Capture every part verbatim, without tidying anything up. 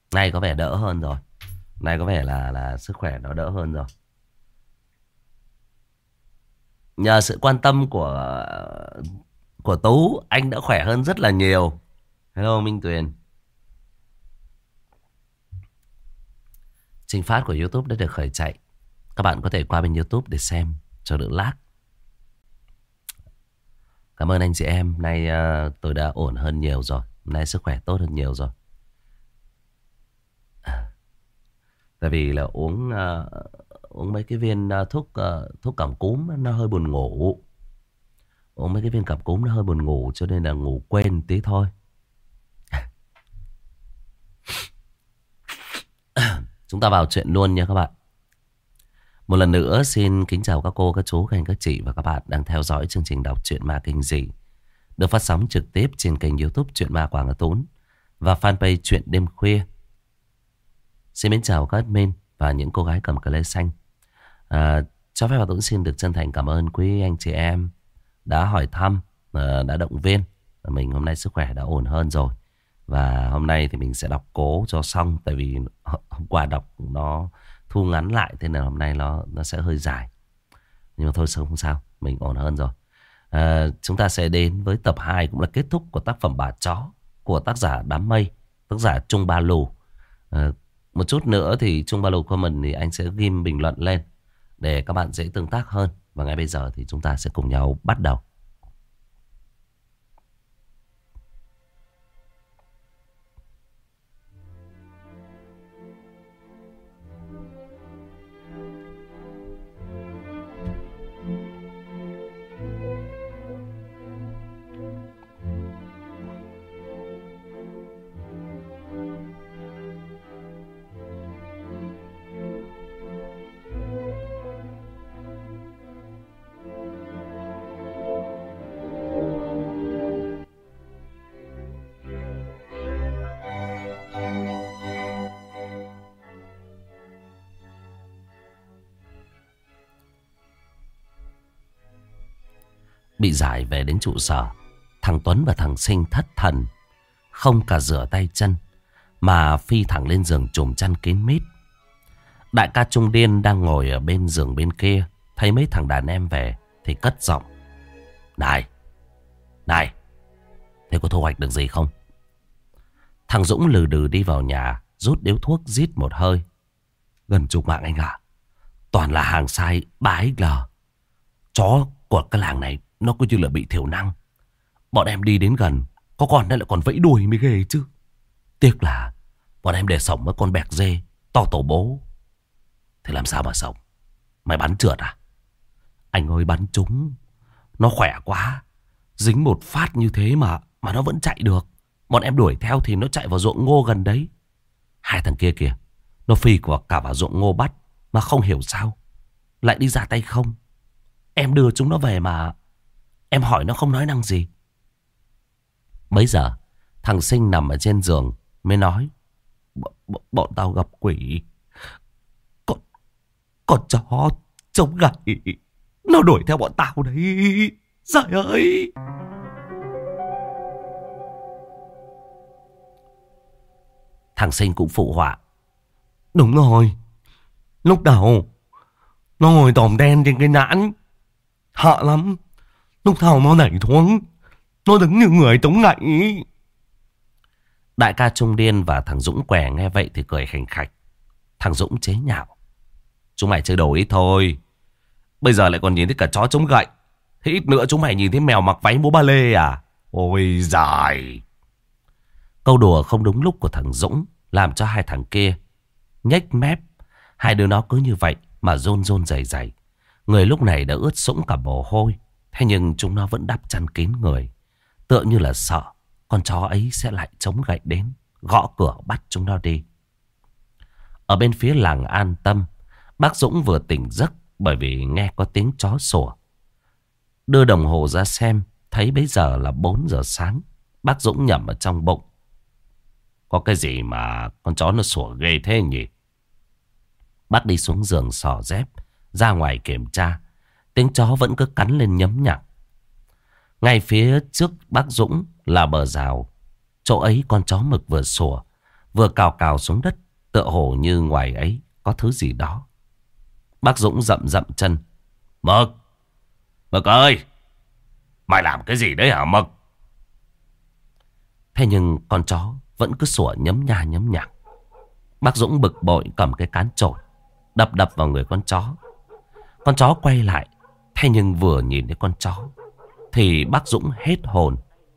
Nay có vẻ đỡ hơn rồi. Nay có vẻ là là sức khỏe nó đỡ hơn rồi. Nhờ sự quan tâm của của Tú, anh đã khỏe hơn rất là nhiều. Hello Minh Tuyền. Trình phát của YouTube đã được khởi chạy. Các bạn có thể qua bên YouTube để xem cho đỡ lag. Cảm ơn anh chị em. Nay uh, tôi đã ổn hơn nhiều rồi. Nay sức khỏe tốt hơn nhiều rồi. Tại vì là uống uh, uống mấy cái viên uh, thuốc uh, thuốc cảm cúm nó hơi buồn ngủ. Uống mấy cái viên cảm cúm nó hơi buồn ngủ cho nên là ngủ quên tí thôi. Chúng ta vào chuyện luôn nha các bạn. Một lần nữa xin kính chào các cô, các chú, các anh, các chị và các bạn đang theo dõi chương trình đọc truyện ma kinh dị được phát sóng trực tiếp trên kênh YouTube Truyện Ma Quảng Hà Tún và fanpage Truyện Đêm Khuya. Xin mến chào các admin và những cô gái cầm cờ lê xanh. À, cho phép Hà Tún xin được chân thành cảm ơn quý anh chị em đã hỏi thăm, đã động viên. Mình hôm nay sức khỏe đã ổn hơn rồi. Và hôm nay thì mình sẽ đọc cố cho xong. Tại vì hôm qua đọc nó thu ngắn lại, thế nên hôm nay nó nó sẽ hơi dài. Nhưng mà thôi không sao, mình ổn hơn rồi. À, chúng ta sẽ đến với tập hai, cũng là kết thúc của tác phẩm Bà Chó của tác giả Đám Mây, tác giả Trung Ba Lù. À, một chút nữa thì Trung Ba Lù comment thì anh sẽ ghim bình luận lên để các bạn dễ tương tác hơn. Và ngay bây giờ thì chúng ta sẽ cùng nhau bắt đầu. Bị giải về đến trụ sở, thằng Tuấn và thằng Sinh thất thần, không cả rửa tay chân mà phi thẳng lên giường trùm chăn kín mít. Đại ca Trung Điên đang ngồi ở bên giường bên kia, thấy mấy thằng đàn em về thì cất giọng: Này, này, thế có thu hoạch được gì không? Thằng Dũng lừ đừ đi vào nhà, rút điếu thuốc rít một hơi: Gần chục mạng anh ạ. Toàn là hàng sai ba ích lờ. Chó của cái làng này nó cứ như là bị thiểu năng. Bọn em đi đến gần, có con nó lại còn vẫy đuôi mới ghê chứ. Tiếc là bọn em để sống với con bẹc dê to tổ bố. Thế làm sao mà sống? Mày bắn trượt à? Anh ơi, bắn trúng. Nó khỏe quá. Dính một phát như thế mà Mà nó vẫn chạy được. Bọn em đuổi theo thì nó chạy vào ruộng ngô gần đấy. Hai thằng kia kìa, nó phi vào cả vào ruộng ngô bắt, mà không hiểu sao lại đi ra tay không. Em đưa chúng nó về mà em hỏi nó không nói năng gì. Bấy giờ thằng Sinh nằm ở trên giường mới nói: Bọn tao gặp quỷ. Con, con chó trông gậy nó đuổi theo bọn tao đấy. Trời ơi! Thằng Sinh cũng phụ họa: Đúng rồi. Lúc đầu nó ngồi tòm đen trên cái nhãn, sợ lắm. Lúc sau nó nảy xuống, nó đứng như người tống ngậy. Đại ca Trung Điên và thằng Dũng què nghe vậy thì cười khành khạch. Thằng Dũng chế nhạo: Chúng mày chơi đồ ít thôi. Bây giờ lại còn nhìn thấy cả chó chống gậy. Thế ít nữa chúng mày nhìn thấy mèo mặc váy múa ba lê à? Ôi giời! Câu đùa không đúng lúc của thằng Dũng làm cho hai thằng kia nhếch mép. Hai đứa nó cứ như vậy mà rôn rôn rầy rầy. Người lúc này đã ướt sũng cả mồ hôi. Thế nhưng chúng nó vẫn đắp chăn kín người, tựa như là sợ con chó ấy sẽ lại chống gậy đến, gõ cửa bắt chúng nó đi. Ở bên phía làng An Tâm, bác Dũng vừa tỉnh giấc bởi vì nghe có tiếng chó sủa. Đưa đồng hồ ra xem, thấy bấy giờ là bốn giờ sáng. Bác Dũng nhẩm ở trong bụng: Có cái gì mà con chó nó sủa ghê thế nhỉ? Bác đi xuống giường xỏ dép ra ngoài kiểm tra. Tiếng chó vẫn cứ cắn lên nhấm nhặng. Ngay phía trước bác Dũng là bờ rào. Chỗ ấy con chó mực vừa sủa vừa cào cào xuống đất, tựa hồ như ngoài ấy có thứ gì đó. Bác Dũng dậm dậm chân. Mực! Mực ơi! Mày làm cái gì đấy hả Mực? Thế nhưng con chó vẫn cứ sủa nhấm nha nhấm nhằng. Bác Dũng bực bội cầm cái cán chổi đập đập vào người con chó. Con chó quay lại. Thế nhưng vừa nhìn thấy con chó thì bác Dũng hết hồn.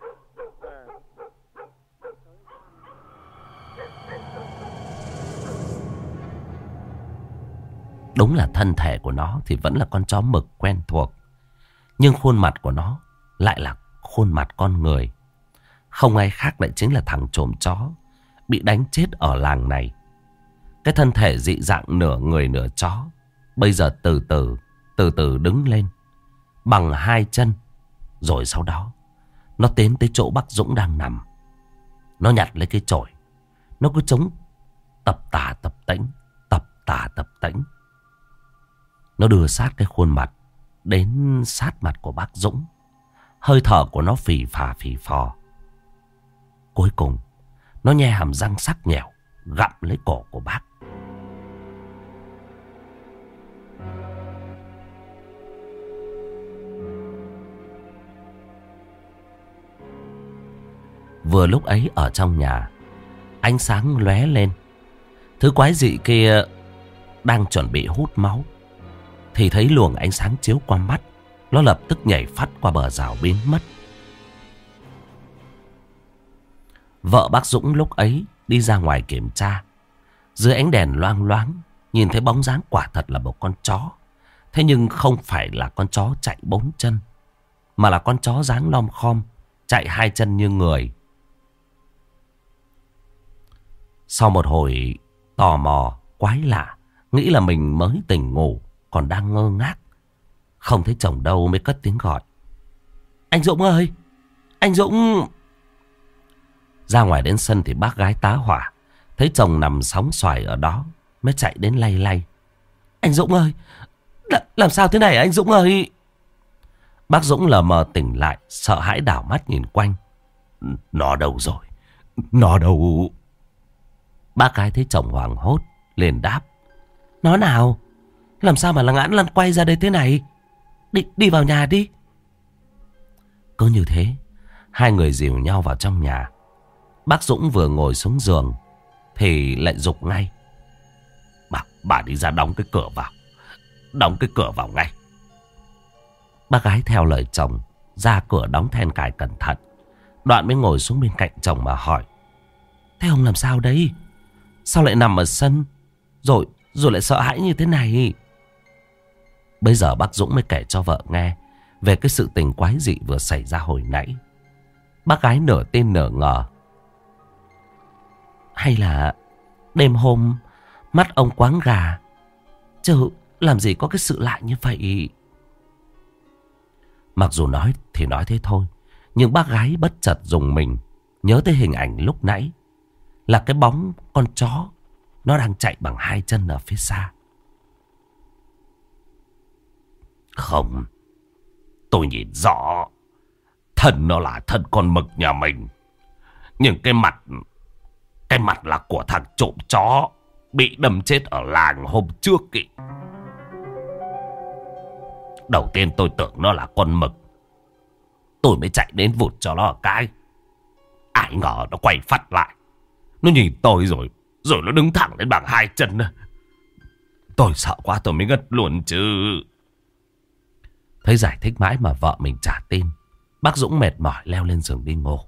Đúng là thân thể của nó thì vẫn là con chó mực quen thuộc, nhưng khuôn mặt của nó lại là khuôn mặt con người. Không ai khác lại chính là thằng trộm chó bị đánh chết ở làng này. Cái thân thể dị dạng nửa người nửa chó bây giờ từ từ Từ từ đứng lên bằng hai chân. Rồi sau đó nó tiến tới chỗ bác Dũng đang nằm. Nó nhặt lấy cái chổi. Nó cứ chống tập tà tập tễnh, tập tà tập tễnh. Nó đưa sát cái khuôn mặt đến sát mặt của bác Dũng. Hơi thở của nó phì phà phì phò. Cuối cùng nó nhe hàm răng sắc nhẻo gặm lấy cổ của bác. Vừa lúc ấy ở trong nhà, ánh sáng lóe lên. Thứ quái dị kia đang chuẩn bị hút máu thì thấy luồng ánh sáng chiếu qua mắt. Nó lập tức nhảy phắt qua bờ rào biến mất. Vợ bác Dũng lúc ấy đi ra ngoài kiểm tra. Dưới ánh đèn loang loáng nhìn thấy bóng dáng quả thật là một con chó. Thế nhưng không phải là con chó chạy bốn chân, mà là con chó dáng lom khom chạy hai chân như người. Sau một hồi tò mò quái lạ, nghĩ là mình mới tỉnh ngủ còn đang ngơ ngác, không thấy chồng đâu mới cất tiếng gọi. Anh Dũng ơi! Anh Dũng! Ra ngoài đến sân thì bác gái tá hỏa, thấy chồng nằm sóng xoài ở đó mới chạy đến lay lay. Anh Dũng ơi! Làm sao thế này anh Dũng ơi? Bác Dũng lờ mờ tỉnh lại, sợ hãi đảo mắt nhìn quanh. Nó đâu rồi? Nó đâu? Bác gái thấy chồng hoảng hốt liền đáp. Nó nào? Làm sao mà là ngãn lăn quay ra đây thế này? Đi, đi vào nhà đi. Cứ như thế, hai người dìu nhau vào trong nhà. Bác Dũng vừa ngồi xuống giường thì lại giục ngay. Bà, bà đi ra đóng cái cửa vào. Đóng cái cửa vào ngay. Bác gái theo lời chồng ra cửa đóng then cài cẩn thận. Đoạn mới ngồi xuống bên cạnh chồng mà hỏi. Thế ông làm sao đấy? Sao lại nằm ở sân Rồi rồi lại sợ hãi như thế này? Bây giờ bác Dũng mới kể cho vợ nghe về cái sự tình quái dị vừa xảy ra hồi nãy. Bác gái nửa tin nửa ngờ. Hay là đêm hôm mắt ông quáng gà, chứ làm gì có cái sự lạ như vậy? Mặc dù nói thì nói thế thôi, nhưng bác gái bất chợt rùng mình, nhớ tới hình ảnh lúc nãy, là cái bóng con chó nó đang chạy bằng hai chân ở phía xa. Không, tôi nhìn rõ, thân nó là thân con mực nhà mình, nhưng cái mặt Cái mặt là của thằng trộm chó bị đâm chết ở làng hôm trước kì. Đầu tiên tôi tưởng nó là con mực, tôi mới chạy đến vụt cho nó cái. Ai ngờ nó quay phắt lại, nó nhìn tôi rồi Rồi nó đứng thẳng lên bằng hai chân. Tôi sợ quá tôi mới ngất luôn chứ. Thấy giải thích mãi mà vợ mình chả tin, bác Dũng mệt mỏi leo lên giường đi ngủ.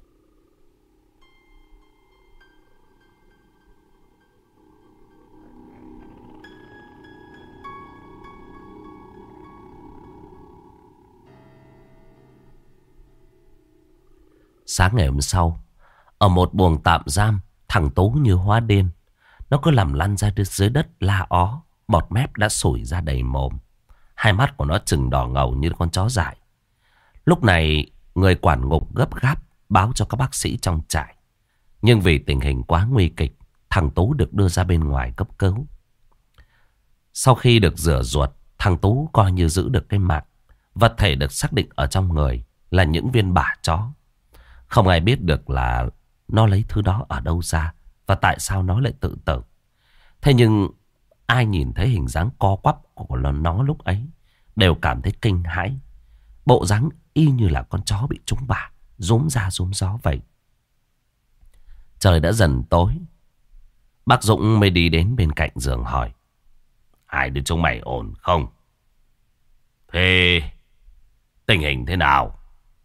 Sáng ngày hôm sau, ở một buồng tạm giam, thằng Tú như hóa điên. Nó cứ làm lăn ra dưới đất la ó, bọt mép đã sủi ra đầy mồm. Hai mắt của nó trừng đỏ ngầu như con chó dại. Lúc này, người quản ngục gấp gáp báo cho các bác sĩ trong trại. Nhưng vì tình hình quá nguy kịch, thằng Tú được đưa ra bên ngoài cấp cứu. Sau khi được rửa ruột, thằng Tú coi như giữ được cái mạng. Vật thể được xác định ở trong người là những viên bả chó. Không ai biết được là nó lấy thứ đó ở đâu ra, và tại sao nó lại tự tử. Thế nhưng ai nhìn thấy hình dáng co quắp của nó lúc ấy đều cảm thấy kinh hãi. Bộ dáng y như là con chó bị trúng bả, rúm ra rúm gió vậy. Trời đã dần tối. Bác Dũng mới đi đến bên cạnh giường hỏi: hai đứa chúng mày ổn không? Thế tình hình thế nào?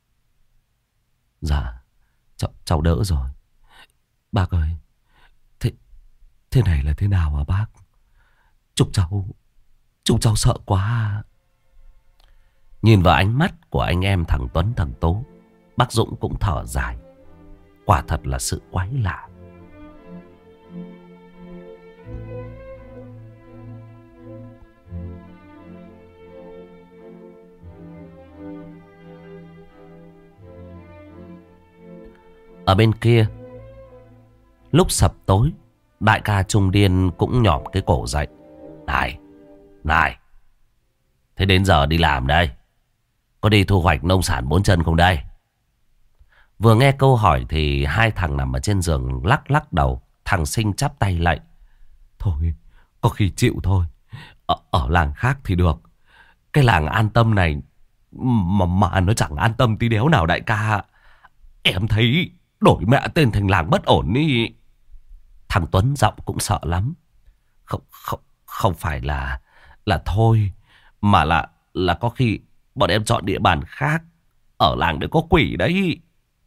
Dạ cháu, cháu đỡ rồi. Bác ơi, Thế, thế này là thế nào hả bác? Chúng cháu Chúng cháu sợ quá. Nhìn vào ánh mắt của anh em thằng Tuấn thằng Tố, bác Dũng cũng thở dài. Quả thật là sự quái lạ. Ở bên kia, lúc sập tối, đại ca Trung Điên cũng nhỏm cái cổ dậy. Này, này, thế đến giờ đi làm đây. Có đi thu hoạch nông sản bốn chân không đây? Vừa nghe câu hỏi thì hai thằng nằm ở trên giường lắc lắc đầu. Thằng Sinh chắp tay lạy: Thôi, có khi chịu thôi. Ở, ở làng khác thì được. Cái làng An Tâm này mà, mà nó chẳng an tâm tí đéo nào đại ca. Em thấy đổi mẹ tên thành làng bất ổn ý. Thằng Tuấn giọng cũng sợ lắm. Không, không, không phải là là thôi, mà là là có khi bọn em chọn địa bàn khác. Ở làng đấy có quỷ đấy.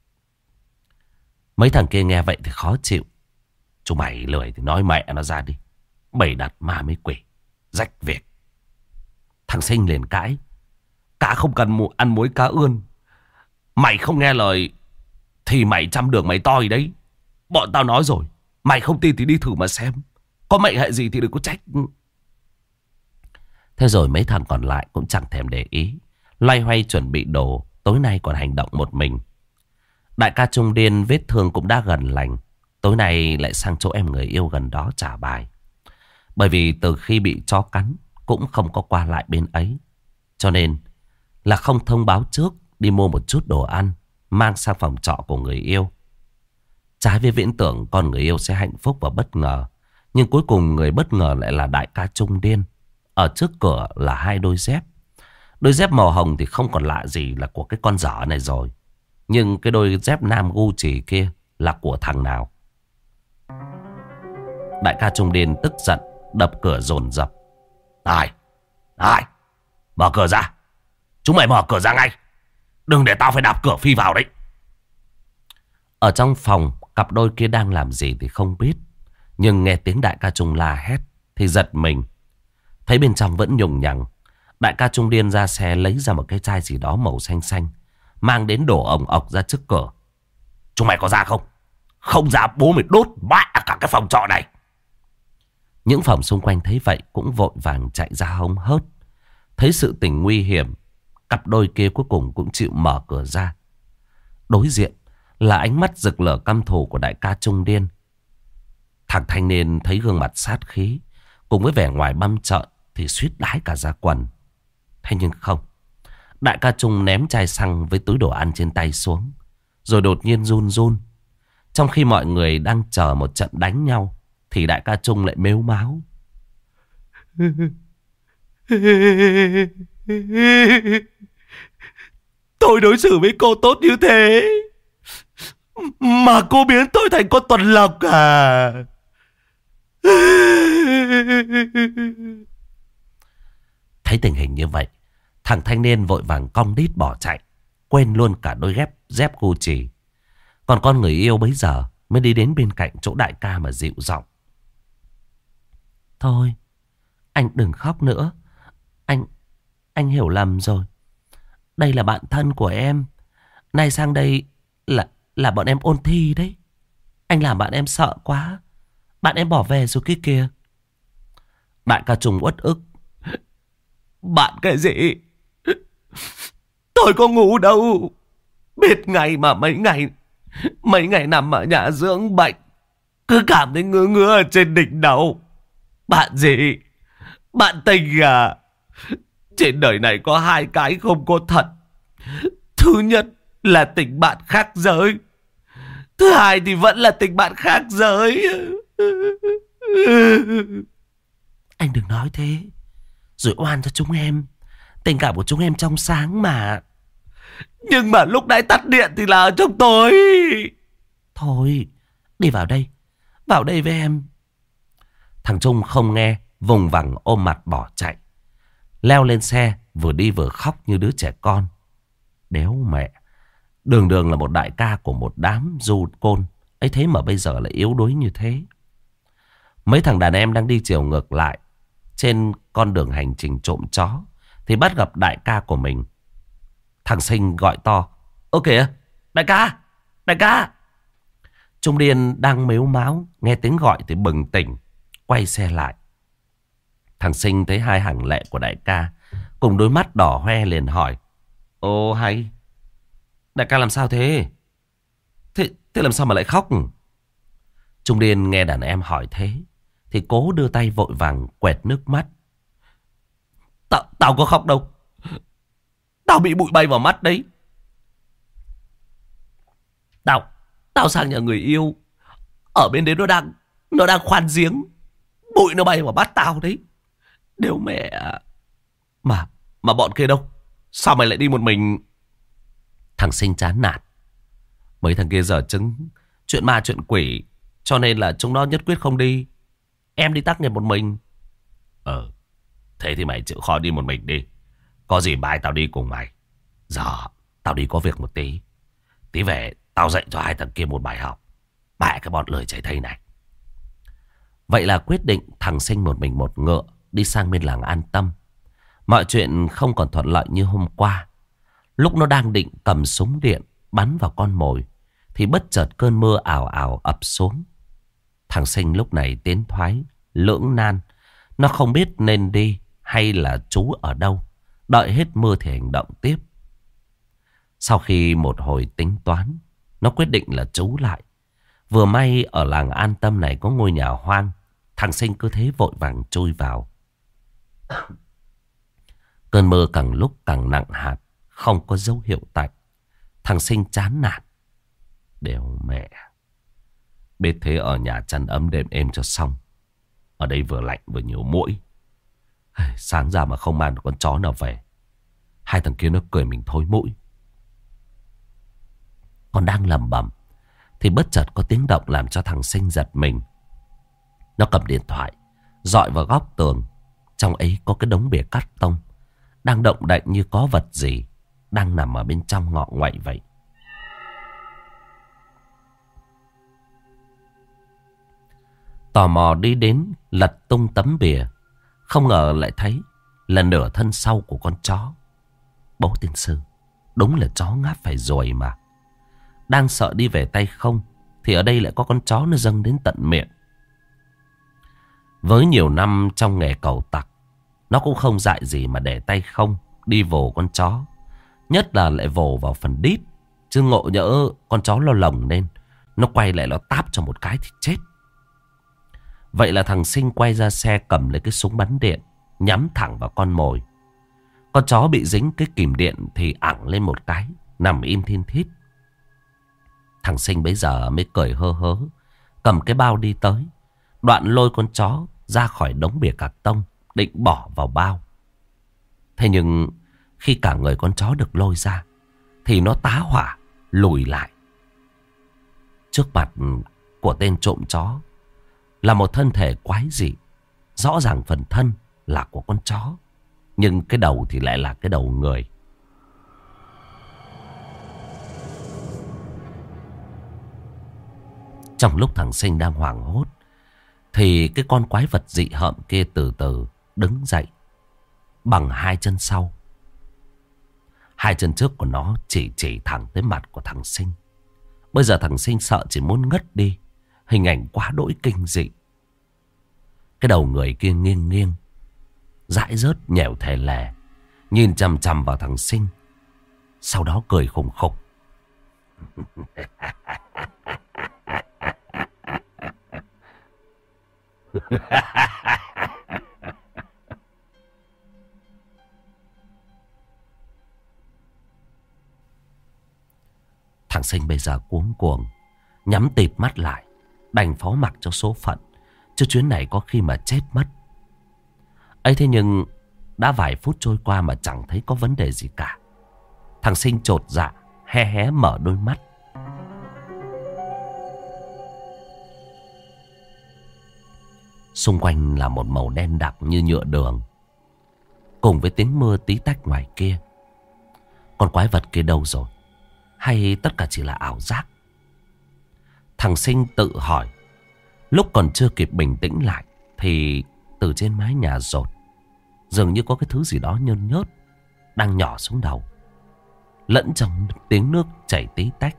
Mấy thằng kia nghe vậy thì khó chịu. Chúng mày lười thì nói mẹ nó ra đi. Bày đặt ma mấy quỷ, rách việc. Thằng Sinh liền cãi: cá không cần ăn muối cá ươn. Mày không nghe lời thì mày trăm đường mày toi đấy. Bọn tao nói rồi, mày không tin thì đi thử mà xem. Có mệnh hệ gì thì đừng có trách. Thế rồi mấy thằng còn lại cũng chẳng thèm để ý, loay hoay chuẩn bị đồ. Tối nay còn hành động một mình. Đại ca Trung Điên vết thương cũng đã gần lành. Tối nay lại sang chỗ em người yêu gần đó trả bài. Bởi vì từ khi bị chó cắn cũng không có qua lại bên ấy, cho nên là không thông báo trước, đi mua một chút đồ ăn mang sang phòng trọ của người yêu. Trái với viễn tưởng con người yêu sẽ hạnh phúc và bất ngờ, nhưng cuối cùng người bất ngờ lại là đại ca Trung Điên. Ở trước cửa là hai đôi dép. Đôi dép màu hồng thì không còn lạ gì là của cái con dở này rồi. Nhưng cái đôi dép nam Gucci kia là của thằng nào? Đại ca Trung Điên tức giận đập cửa dồn dập: Này, này, mở cửa ra. Chúng mày mở cửa ra ngay. Đừng để tao phải đạp cửa phi vào đấy. Ở trong phòng, cặp đôi kia đang làm gì thì không biết, nhưng nghe tiếng đại ca Trung la hét thì giật mình. Thấy bên trong vẫn nhùng nhằng, đại ca Trung Điên ra xe lấy ra một cái chai gì đó màu xanh xanh, mang đến đổ ồng ọc ra trước cửa. Chúng mày có ra không? Không ra bố mày đốt bạ cả cái phòng trọ này. Những phòng xung quanh thấy vậy cũng vội vàng chạy ra hông hớt. Thấy sự tình nguy hiểm, cặp đôi kia cuối cùng cũng chịu mở cửa ra. Đối diện là ánh mắt rực lửa căm thù của đại ca Trung Điên. Thằng thanh niên thấy gương mặt sát khí cùng với vẻ ngoài băm trợn thì suýt đái cả ra quần. Thế nhưng không, đại ca Trung ném chai xăng với túi đồ ăn trên tay xuống, rồi đột nhiên run run. Trong khi mọi người đang chờ một trận đánh nhau thì đại ca Trung lại mếu máo: Tôi đối xử với cô tốt như thế mà cô biến tôi thành con tuần lộc à? Thấy tình hình như vậy, thằng thanh niên vội vàng cong đít bỏ chạy, quên luôn cả đôi dép dép Gucci. Còn con người yêu bấy giờ mới đi đến bên cạnh chỗ đại ca mà dịu giọng: Thôi, anh đừng khóc nữa. Anh, anh hiểu lầm rồi. Đây là bạn thân của em. Nay sang đây là là bọn em ôn thi đấy. Anh làm bạn em sợ quá. Bạn em bỏ về rồi kia kìa. Đại ca Trung uất ức: Bạn cái gì? Tôi có ngủ đâu. Biết ngày mà mấy ngày Mấy ngày nằm ở nhà dưỡng bệnh, cứ cảm thấy ngứa ngứa ở trên đỉnh đầu. Bạn gì? Bạn tình à? Trên đời này có hai cái không có thật. Thứ nhất là tình bạn khác giới. Thứ hai thì vẫn là tình bạn khác giới. Anh đừng nói thế, rồi oan cho chúng em. Tình cảm của chúng em trong sáng mà. Nhưng mà lúc nãy tắt điện thì là ở trong tối. Thôi, đi vào đây. Vào đây với em. Thằng Trung không nghe, vùng vằng ôm mặt bỏ chạy. Leo lên xe, vừa đi vừa khóc như đứa trẻ con. Đéo mẹ. Đường đường là một đại ca của một đám du côn. Ấy thế mà bây giờ lại yếu đuối như thế. Mấy thằng đàn em đang đi chiều ngược lại trên con đường hành trình trộm chó thì bắt gặp đại ca của mình. Thằng Sinh gọi to: ơ kìa, đại ca, đại ca. Trung Điên đang mếu máo, nghe tiếng gọi thì bừng tỉnh, quay xe lại. Thằng Sinh thấy hai hàng lệ của đại ca cùng đôi mắt đỏ hoe liền hỏi: ô hay, đại ca làm sao thế? Thế, thế làm sao mà lại khóc? Trung Điên nghe đàn em hỏi thế thì cố đưa tay vội vàng quẹt nước mắt. Tao, tao có khóc đâu. Tao bị bụi bay vào mắt đấy. Tao, tao sang nhà người yêu. Ở bên đấy nó đang, nó đang khoan giếng. Bụi nó bay vào mắt tao đấy. Đều mẹ. Mà, mà bọn kia đâu? Sao mày lại đi một mình? Thằng Sinh chán nản. Mấy thằng kia dở chứng chuyện ma chuyện quỷ, cho nên là chúng nó nhất quyết không đi. Em đi tác nghiệp một mình. Ờ, thế thì mày chịu khó đi một mình đi. Có gì mai tao đi cùng mày. Giờ tao đi có việc một tí. Tí về tao dạy cho hai thằng kia một bài học. Mẹ cái bọn lười chảy thây này. Vậy là quyết định thằng Sinh một mình một ngựa đi sang bên làng An Tâm. Mọi chuyện không còn thuận lợi như hôm qua. Lúc nó đang định cầm súng điện bắn vào con mồi thì bất chợt cơn mưa ảo ảo ập xuống. Thằng Sinh lúc này tiến thoái lưỡng nan. Nó không biết nên đi hay là trú ở đâu. Đợi hết mưa thì hành động tiếp. Sau khi một hồi tính toán, nó quyết định là trú lại. Vừa may ở làng An Tâm này có ngôi nhà hoang. Thằng Sinh cứ thế vội vàng chui vào. Cơn mưa càng lúc càng nặng hạt, không có dấu hiệu tạnh. Thằng Sinh chán nản. Đều mẹ. Biết thế ở nhà chăn ấm đệm êm cho xong. Ở đây vừa lạnh vừa nhiều muỗi. Sáng ra mà không mang được con chó nào về. Hai thằng kia nó cười mình thối mũi. Còn đang lẩm bẩm thì bất chợt có tiếng động làm cho thằng Sinh giật mình. Nó cầm điện thoại dọi vào góc tường. Trong ấy có cái đống bìa cắt tông đang động đậy như có vật gì đang nằm ở bên trong ngọ nguậy vậy. Tò mò đi đến lật tung tấm bìa. Không ngờ lại thấy là nửa thân sau của con chó. Bố tiên sư, đúng là chó ngáp phải rồi mà. Đang sợ đi về tay không thì ở đây lại có con chó nó dâng đến tận miệng. Với nhiều năm trong nghề cẩu tặc, nó cũng không dại gì mà để tay không đi vồ con chó. Nhất là lại vồ vào phần đít. Chứ ngộ nhỡ con chó lo lồng lên, nó quay lại nó táp cho một cái thì chết. Vậy là thằng Sinh quay ra xe cầm lấy cái súng bắn điện, nhắm thẳng vào con mồi. Con chó bị dính cái kìm điện thì ẳng lên một cái, nằm im thin thít. Thằng Sinh bấy giờ mới cười hơ hớ, cầm cái bao đi tới, đoạn lôi con chó ra khỏi đống bìa cạc tông, định bỏ vào bao. Thế nhưng khi cả người con chó được lôi ra thì nó tá hỏa lùi lại. Trước mặt của tên trộm chó là một thân thể quái dị. Rõ ràng phần thân là của con chó, nhưng cái đầu thì lại là cái đầu người. Trong lúc thằng Sinh đang hoảng hốt thì cái con quái vật dị hợm kia từ từ đứng dậy bằng hai chân sau. Hai chân trước của nó chỉ chỉ thẳng tới mặt của thằng Sinh. Bây giờ thằng Sinh sợ chỉ muốn ngất đi. Hình ảnh quá đỗi kinh dị. Cái đầu người kia nghiêng nghiêng, dãi rớt nhẻo thè lè, nhìn chằm chằm vào thằng Sinh. Sau đó cười khùng khục. Thằng Sinh bây giờ cuống cuồng, nhắm tịt mắt lại, đành phó mặc cho số phận, chứ chuyến này có khi mà chết mất. Ấy thế nhưng đã vài phút trôi qua mà chẳng thấy có vấn đề gì cả. Thằng Sinh chột dạ, hé hé mở đôi mắt. Xung quanh là một màu đen đặc như nhựa đường, cùng với tiếng mưa tí tách ngoài kia. Con quái vật kia đâu rồi? Hay tất cả chỉ là ảo giác? Thằng Sinh tự hỏi. Lúc còn chưa kịp bình tĩnh lại thì từ trên mái nhà dột, dường như có cái thứ gì đó nhơn nhớt đang nhỏ xuống đầu, lẫn trong tiếng nước chảy tí tách.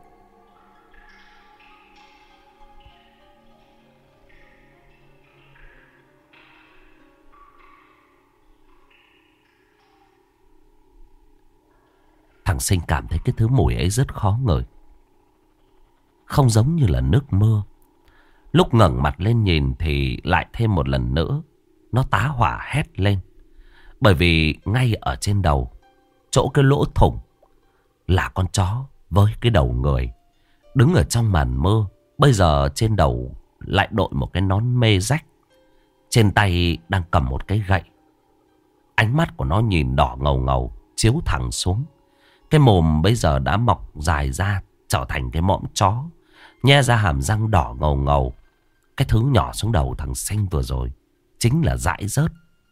Thằng Sinh cảm thấy cái thứ mùi ấy rất khó ngửi, không giống như là nước mưa. Lúc ngẩng mặt lên nhìn thì lại thêm một lần nữa nó tá hỏa hét lên. Bởi vì ngay ở trên đầu, chỗ cái lỗ thủng, là con chó với cái đầu người đứng ở trong màn mưa. Bây giờ trên đầu lại đội một cái nón mê rách, trên tay đang cầm một cái gậy. Ánh mắt của nó nhìn đỏ ngầu ngầu, chiếu thẳng xuống. Cái mồm bây giờ đã mọc dài ra, trở thành cái mõm chó, nhe ra hàm răng đỏ ngầu ngầu. Cái thứ nhỏ xuống đầu thằng Sinh vừa rồi chính là dãi rớt.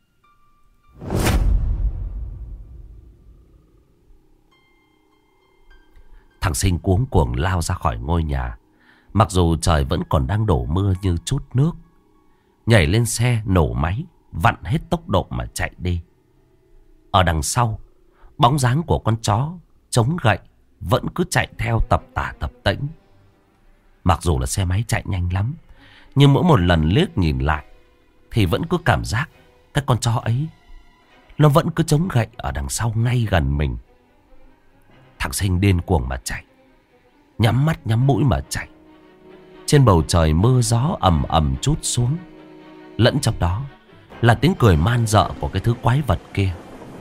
Thằng Sinh cuống cuồng lao ra khỏi ngôi nhà, mặc dù trời vẫn còn đang đổ mưa như chút nước. Nhảy lên xe, nổ máy, vặn hết tốc độ mà chạy đi. Ở đằng sau, bóng dáng của con chó chống gậy vẫn cứ chạy theo tập tả tập tễnh. Mặc dù là xe máy chạy nhanh lắm, nhưng mỗi một lần liếc nhìn lại thì vẫn cứ cảm giác cái con chó ấy nó vẫn cứ chống gậy ở đằng sau ngay gần mình. Thằng Sinh điên cuồng mà chạy, nhắm mắt nhắm mũi mà chạy. Trên bầu trời mưa gió ầm ầm trút xuống, lẫn trong đó là tiếng cười man dợ của cái thứ quái vật kia.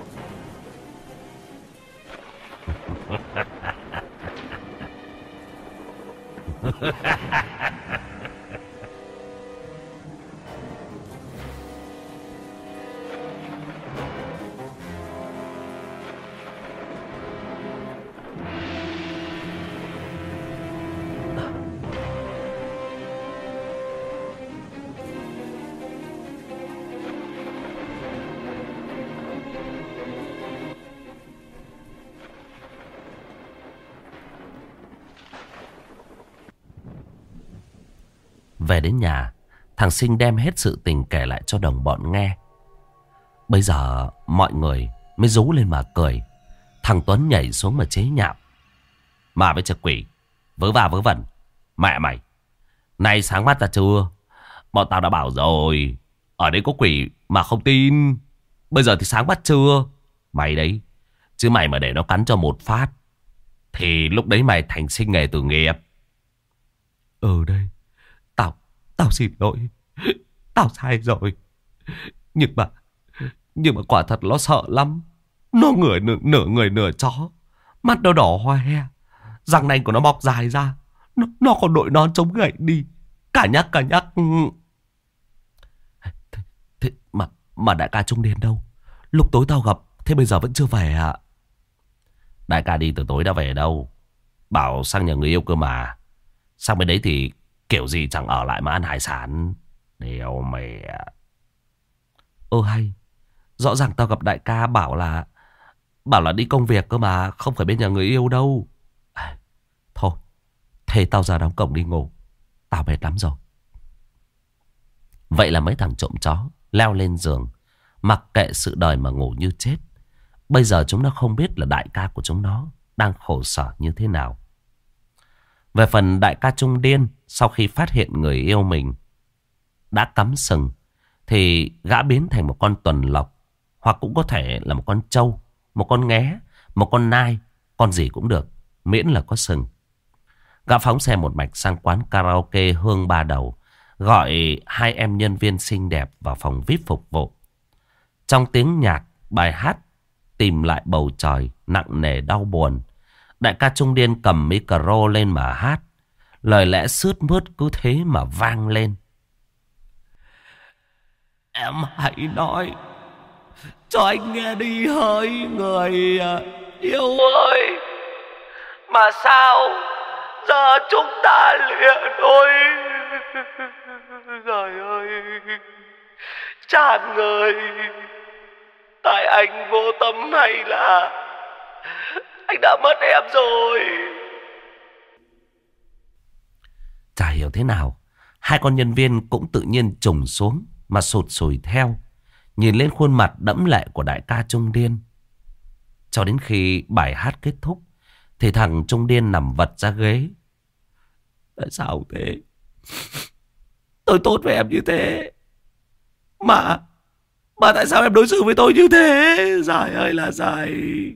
Về đến nhà, thằng Sinh đem hết sự tình kể lại cho đồng bọn nghe. Bây giờ mọi người mới rú lên mà cười. Thằng Tuấn nhảy xuống mà chế nhạo. Mà với chợ quỷ, vớ va vớ vẩn. Mẹ mày, nay sáng mắt ra chưa? Bọn tao đã bảo rồi, ở đây có quỷ mà không tin. Bây giờ thì sáng mắt chưa? Mày đấy, chứ mày mà để nó cắn cho một phát thì lúc đấy mày thành sinh nghề tử nghiệp. Ừ đây, Tao, tao xin lỗi. Tao sai rồi. Nhưng mà, nhưng mà quả thật nó sợ lắm. Nó người nửa, nửa người nửa chó, mắt nó đỏ hoe, răng nanh của nó mọc dài ra. Nó, nó còn đội nón chống gậy đi. Cả nhắc cả nhắc. Thế, thế mà, mà đại ca Trung Điền đâu? Lúc tối tao gặp, thế bây giờ vẫn chưa về à? Đại ca đi từ tối đã về đâu. Bảo sang nhà người yêu cơ mà. Sang bên đấy thì kiểu gì chẳng ở lại mà ăn hải sản. Điều mẹ. Ơ hay, rõ ràng tao gặp đại ca bảo là Bảo là đi công việc cơ mà, không phải bên nhà người yêu đâu. À, thôi, thế tao ra đóng cổng đi ngủ. Tao mệt lắm rồi. Vậy là mấy thằng trộm chó leo lên giường, mặc kệ sự đời mà ngủ như chết. Bây giờ chúng nó không biết là đại ca của chúng nó đang khổ sở như thế nào. Về phần đại ca Trung Điên, sau khi phát hiện người yêu mình đã cắm sừng, thì gã biến thành một con tuần lộc, hoặc cũng có thể là một con trâu, một con nghé, một con nai, con gì cũng được, miễn là có sừng. Gã phóng xe một mạch sang quán karaoke Hương Ba Đầu, gọi hai em nhân viên xinh đẹp vào phòng vi ai pi phục vụ. Trong tiếng nhạc, bài hát Tìm Lại Bầu Trời nặng nề đau buồn, đại ca Trung Điên cầm micro lên mà hát. Lời lẽ sướt mướt cứ thế mà vang lên. Em hãy nói cho anh nghe đi hỡi người yêu ơi. Mà sao giờ chúng ta lìa đôi? Trời ơi, Trang ơi, tại anh vô tâm hay là anh đã mất em rồi? Chả hiểu thế nào, hai con nhân viên cũng tự nhiên trùng xuống mà sụt sùi theo, nhìn lên khuôn mặt đẫm lệ của đại ca Trung Điên. Cho đến khi bài hát kết thúc thì thằng Trung Điên nằm vật ra ghế. Tại sao thế? Tôi tốt với em như thế Mà Mà tại sao em đối xử với tôi như thế? Dài ơi là dài.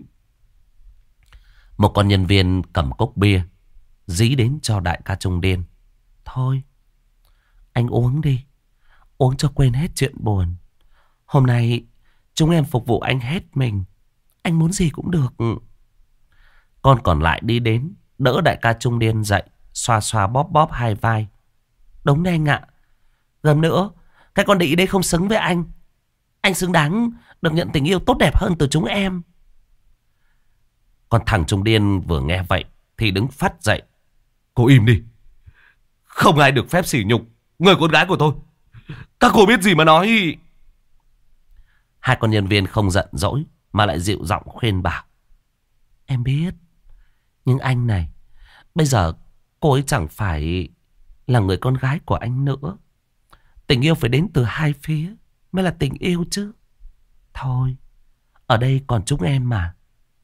Một con nhân viên cầm cốc bia dí đến cho đại ca Trung Điên. Thôi, anh uống đi, uống cho quên hết chuyện buồn. Hôm nay chúng em phục vụ anh hết mình, anh muốn gì cũng được. Con còn lại đi đến đỡ đại ca Trung Điên dậy, xoa xoa bóp bóp hai vai. Đúng đấy anh ạ. Gần nữa, cái con đĩ đấy không xứng với anh. Anh xứng đáng được nhận tình yêu tốt đẹp hơn từ chúng em. Còn thằng Trung Điên vừa nghe vậy thì đứng phắt dậy. Cô im đi. Không ai được phép sỉ nhục người con gái của tôi. Các cô biết gì mà nói. Hai con nhân viên không giận dỗi mà lại dịu giọng khuyên bảo. Em biết, nhưng anh này, bây giờ cô ấy chẳng phải là người con gái của anh nữa. Tình yêu phải đến từ hai phía mới là tình yêu chứ. Thôi, ở đây còn chúng em mà.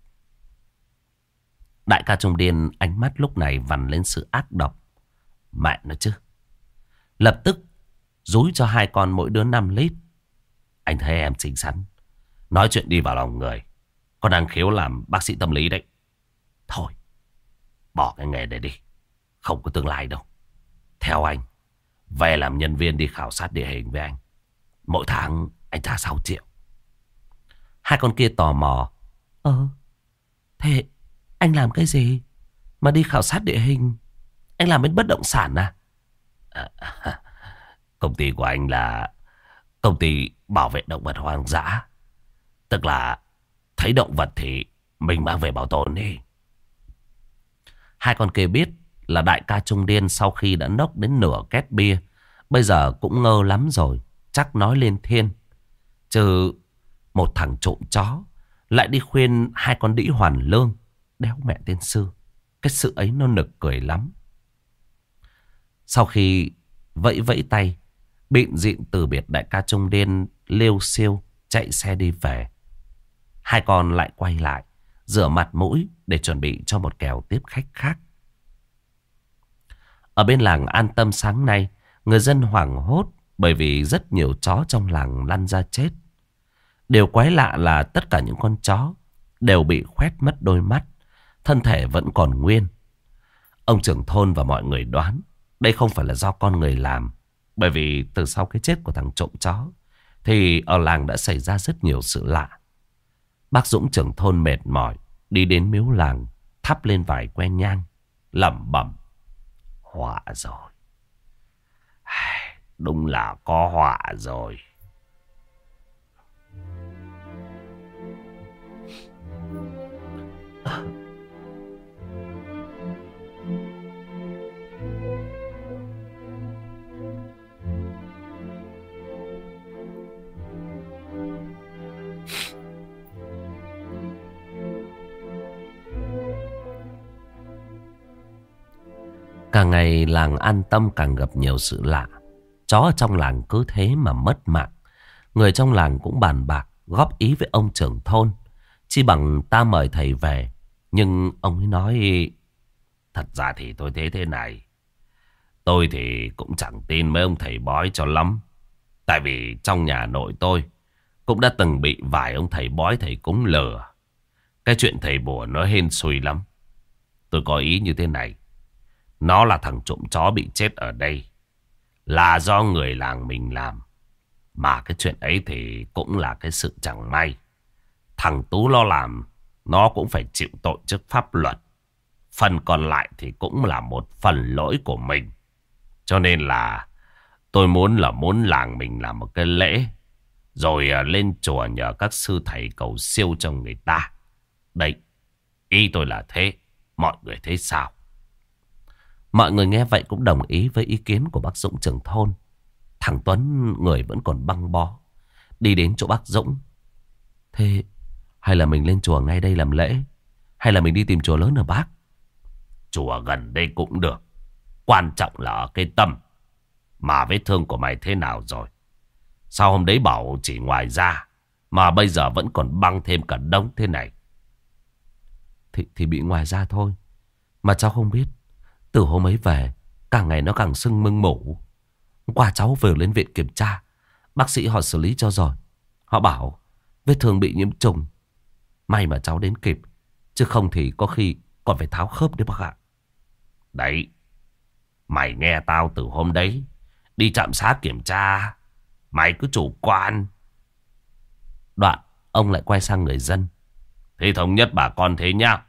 Đại ca Trung Điên ánh mắt lúc này vằn lên sự ác độc. Mẹ nó chứ. Lập tức dúi cho hai con mỗi đứa năm lít. Anh thấy em xinh xắn, nói chuyện đi vào lòng người, có năng khiếu làm bác sĩ tâm lý đấy. Thôi, bỏ cái nghề này đi, không có tương lai đâu. Theo anh, về làm nhân viên đi khảo sát địa hình với anh. Mỗi tháng anh trả sáu triệu. Hai con kia tò mò. Ờ, thế anh làm cái gì mà đi khảo sát địa hình? Anh làm bên bất động sản à? À, công ty của anh là công ty bảo vệ động vật hoang dã. Tức là thấy động vật thì mình mang về bảo tồn đi. Hai con kia biết là đại ca Trung Điên sau khi đã nốc đến nửa két bia, bây giờ cũng ngơ lắm rồi, chắc nói lên thiên. Chứ một thằng trộm chó lại đi khuyên hai con đĩ hoàn lương. Đéo mẹ tên sư. Cái sự ấy nó nực cười lắm. Sau khi vẫy vẫy tay, bịn dịn từ biệt đại ca Trung Điên, liêu siêu chạy xe đi về. Hai con lại quay lại rửa mặt mũi để chuẩn bị cho một kèo tiếp khách khác. Ở bên làng An Tâm sáng nay, người dân hoảng hốt bởi vì rất nhiều chó trong làng lăn ra chết. Điều quái lạ là tất cả những con chó đều bị khoét mất đôi mắt, thân thể vẫn còn nguyên. Ông trưởng thôn và mọi người đoán đây không phải là do con người làm, bởi vì từ sau cái chết của thằng trộm chó thì ở làng đã xảy ra rất nhiều sự lạ. Bác Dũng trưởng thôn mệt mỏi đi đến miếu làng, thắp lên vài que nhang, lẩm bẩm: họa rồi, đúng là có họa rồi. Càng ngày làng An Tâm càng gặp nhiều sự lạ. Chó ở trong làng cứ thế mà mất mạng. Người trong làng cũng bàn bạc góp ý với ông trưởng thôn, chi bằng ta mời thầy về. Nhưng ông ấy nói: thật ra thì tôi thấy thế này, tôi thì cũng chẳng tin mấy ông thầy bói cho lắm. Tại vì trong nhà nội tôi cũng đã từng bị vài ông thầy bói thầy cúng lừa. Cái chuyện thầy bùa nó hên xui lắm. Tôi có ý như thế này: nó là thằng trộm chó bị chết ở đây là do người làng mình làm. Mà cái chuyện ấy thì cũng là cái sự chẳng may. Thằng Tú nó làm, nó cũng phải chịu tội trước pháp luật. Phần còn lại thì cũng là một phần lỗi của mình. Cho nên là tôi muốn là muốn làng mình làm một cái lễ. Rồi lên chùa nhờ các sư thầy cầu siêu cho người ta. Đấy, ý tôi là thế. Mọi người thấy sao? Mọi người nghe vậy cũng đồng ý với ý kiến của bác Dũng trưởng thôn. Thằng Tuấn người vẫn còn băng bó, đi đến chỗ bác Dũng. Thế hay là mình lên chùa ngay đây làm lễ, hay là mình đi tìm chùa lớn ở bác? Chùa gần đây cũng được. Quan trọng là ở cái tâm. Mà vết thương của mày thế nào rồi? Sao hôm đấy bảo chỉ ngoài da, mà bây giờ vẫn còn băng thêm cả đống thế này? Thì, thì bị ngoài da thôi. Mà cháu không biết, từ hôm ấy về càng ngày nó càng sưng mưng mủ. Hôm qua cháu vừa lên viện kiểm tra, bác sĩ họ xử lý cho rồi. Họ bảo vết thương bị nhiễm trùng. May mà cháu đến kịp, chứ không thì có khi còn phải tháo khớp đấy bác ạ. Đấy, mày nghe tao từ hôm đấy đi trạm xá kiểm tra, mày cứ chủ quan. Đoạn ông lại quay sang người dân. Thế thống nhất bà con thế nhá.